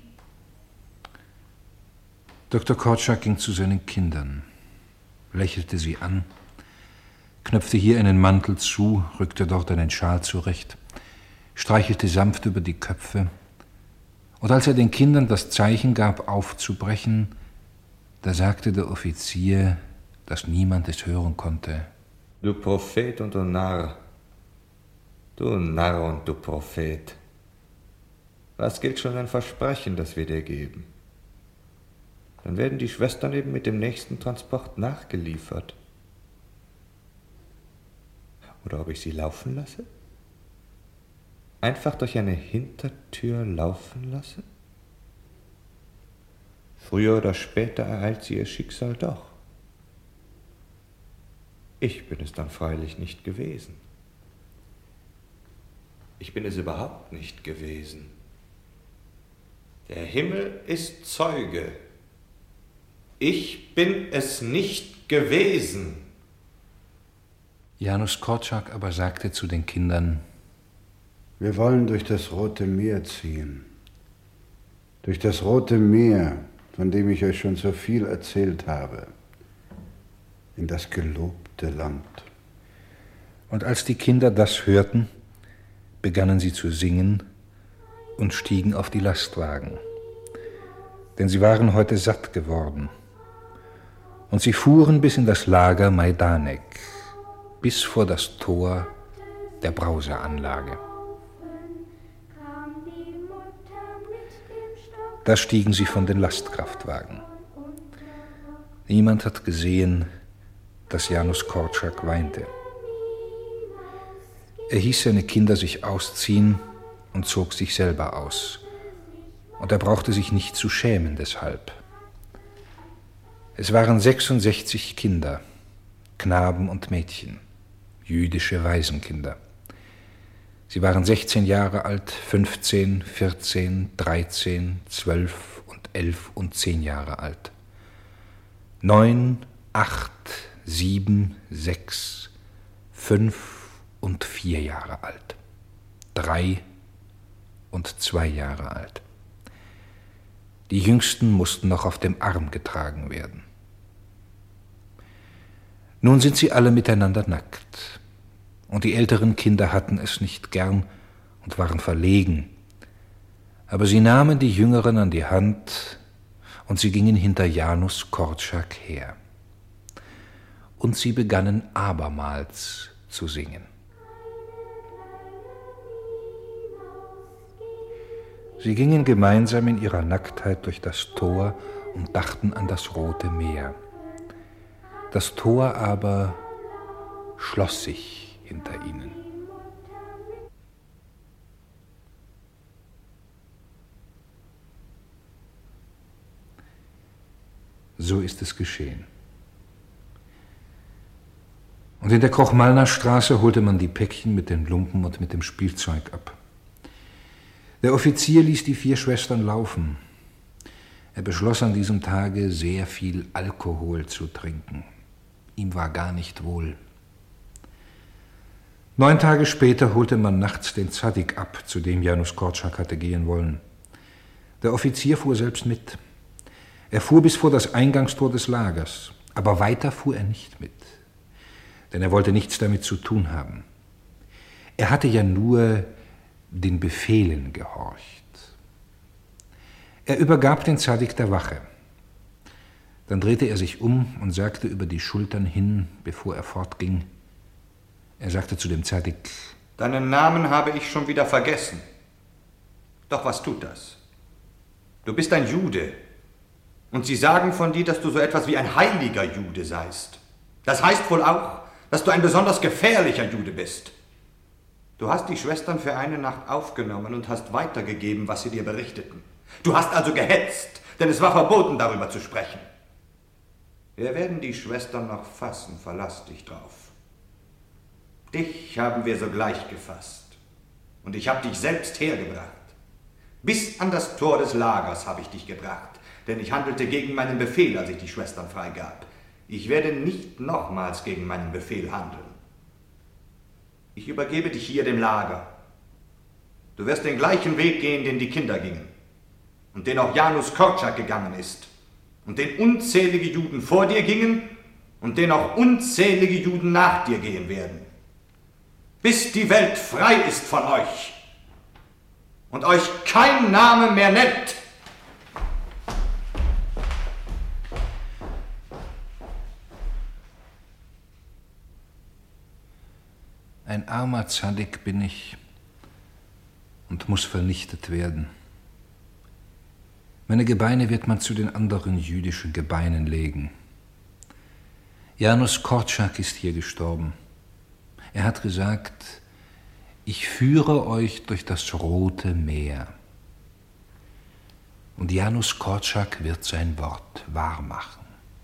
Dr. Korczak ging zu seinen Kindern, lächelte sie an, knöpfte hier einen Mantel zu, rückte dort einen Schal zurecht, streichelte sanft über die Köpfe, und als er den Kindern das Zeichen gab, aufzubrechen, da sagte der Offizier, dass niemand es hören konnte: Du Prophet und du Narr. Du Narr und du Prophet. Was gilt schon ein Versprechen, das wir dir geben? Dann werden die Schwestern eben mit dem nächsten Transport nachgeliefert. Oder ob ich sie laufen lasse? Einfach durch eine Hintertür laufen lasse? Früher oder später ereilt sie ihr Schicksal doch. Ich bin es dann freilich nicht gewesen. Ich bin es überhaupt nicht gewesen. Der Himmel ist Zeuge. Ich bin es nicht gewesen. Janusz Korczak aber sagte zu den Kindern: Wir wollen durch das Rote Meer ziehen. Durch das Rote Meer, von dem ich euch schon so viel erzählt habe. In das gelobte Land. Und als die Kinder das hörten, begannen sie zu singen und stiegen auf die Lastwagen. Denn sie waren heute satt geworden. Und sie fuhren bis in das Lager Majdanek, bis vor das Tor der Brauseanlage. Da stiegen sie von den Lastkraftwagen. Niemand hat gesehen, dass Janusz Korczak weinte. Er hieß seine Kinder sich ausziehen und zog sich selber aus. Und er brauchte sich nicht zu schämen deshalb. Es waren 66 Kinder, Knaben und Mädchen, jüdische Waisenkinder. Sie waren 16 Jahre alt, 15, 14, 13, 12 und 11 und 10 Jahre alt. 9, 8, 7, 6, 5 und 4 Jahre alt. 3 und 2 Jahre alt. Die Jüngsten mussten noch auf dem Arm getragen werden. Nun sind sie alle miteinander nackt. Und die älteren Kinder hatten es nicht gern und waren verlegen. Aber sie nahmen die Jüngeren an die Hand und sie gingen hinter Janusz Korczak her. Und sie begannen abermals zu singen. Sie gingen gemeinsam in ihrer Nacktheit durch das Tor und dachten an das Rote Meer. Das Tor aber schloss sich hinter ihnen. So ist es geschehen. Und in der Kochmalner-Straße holte man die Päckchen mit den Lumpen und mit dem Spielzeug ab. Der Offizier ließ die 4 Schwestern laufen. Er beschloss an diesem Tage, sehr viel Alkohol zu trinken. Ihm war gar nicht wohl. 9 Tage später holte man nachts den Zadik ab, zu dem Janusz Korczak hatte gehen wollen. Der Offizier fuhr selbst mit. Er fuhr bis vor das Eingangstor des Lagers, aber weiter fuhr er nicht mit, denn er wollte nichts damit zu tun haben. Er hatte ja nur den Befehlen gehorcht. Er übergab den Zadik der Wache. Dann drehte er sich um und sagte über die Schultern hin, bevor er fortging. Er sagte zu dem Zadik: Deinen Namen habe ich schon wieder vergessen. Doch was tut das? Du bist ein Jude. Und sie sagen von dir, dass du so etwas wie ein heiliger Jude seist. Das heißt wohl auch, dass du ein besonders gefährlicher Jude bist. Du hast die Schwestern für eine Nacht aufgenommen und hast weitergegeben, was sie dir berichteten. Du hast also gehetzt, denn es war verboten, darüber zu sprechen. Wir werden die Schwestern noch fassen, verlass dich drauf. Dich haben wir sogleich gefasst. Und ich habe dich selbst hergebracht. Bis an das Tor des Lagers habe ich dich gebracht, denn ich handelte gegen meinen Befehl, als ich die Schwestern freigab. Ich werde nicht nochmals gegen meinen Befehl handeln. Ich übergebe dich hier dem Lager. Du wirst den gleichen Weg gehen, den die Kinder gingen und den auch Janusz Korczak gegangen ist und den unzählige Juden vor dir gingen und den auch unzählige Juden nach dir gehen werden, bis die Welt frei ist von euch und euch kein Name mehr nennt. Ein armer Zadik bin ich und muss vernichtet werden. Meine Gebeine wird man zu den anderen jüdischen Gebeinen legen. Janusz Korczak ist hier gestorben. Er hat gesagt, ich führe euch durch das Rote Meer. Und Janusz Korczak wird sein Wort wahrmachen.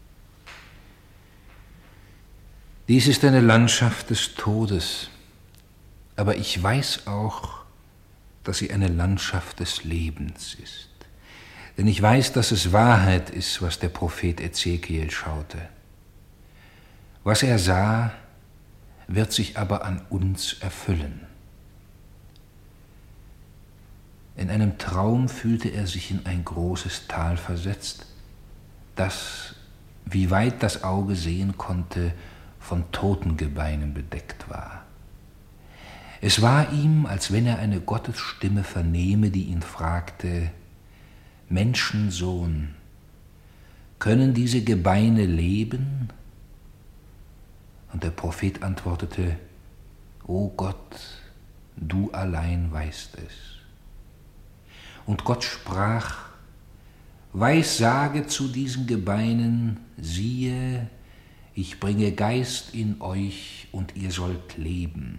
Dies ist eine Landschaft des Todes, aber ich weiß auch, dass sie eine Landschaft des Lebens ist. Denn ich weiß, dass es Wahrheit ist, was der Prophet Ezekiel schaute. Was er sah, wird sich aber an uns erfüllen. In einem Traum fühlte er sich in ein großes Tal versetzt, das, wie weit das Auge sehen konnte, von Totengebeinen bedeckt war. Es war ihm, als wenn er eine Gottesstimme vernehme, die ihn fragte: Menschensohn, können diese Gebeine leben? Und der Prophet antwortete: O Gott, du allein weißt es. Und Gott sprach: Weissage zu diesen Gebeinen, siehe, ich bringe Geist in euch und ihr sollt leben.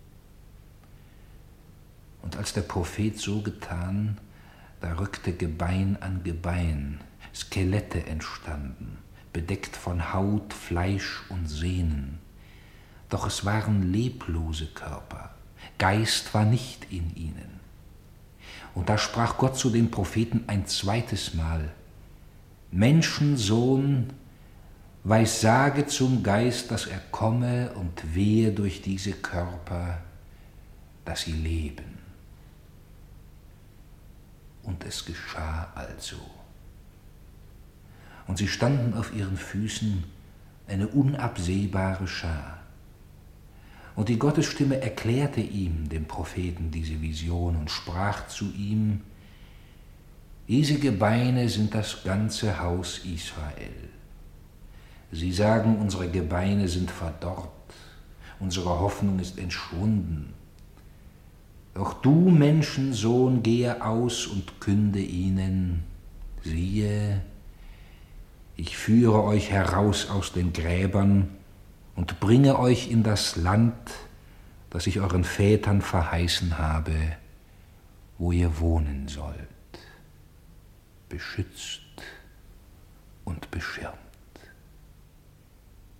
Und als der Prophet so getan, da rückte Gebein an Gebein, Skelette entstanden, bedeckt von Haut, Fleisch und Sehnen. Doch es waren leblose Körper, Geist war nicht in ihnen. Und da sprach Gott zu dem Propheten ein zweites Mal: Menschensohn, weissage zum Geist, dass er komme und wehe durch diese Körper, dass sie leben. Und es geschah also. Und sie standen auf ihren Füßen, eine unabsehbare Schar. Und die Gottesstimme erklärte ihm, dem Propheten, diese Vision und sprach zu ihm: Diese Gebeine sind das ganze Haus Israel. Sie sagen, unsere Gebeine sind verdorrt, unsere Hoffnung ist entschwunden. Doch du, Menschensohn, gehe aus und künde ihnen: Siehe, ich führe euch heraus aus den Gräbern und bringe euch in das Land, das ich euren Vätern verheißen habe, wo ihr wohnen sollt, beschützt und beschirmt.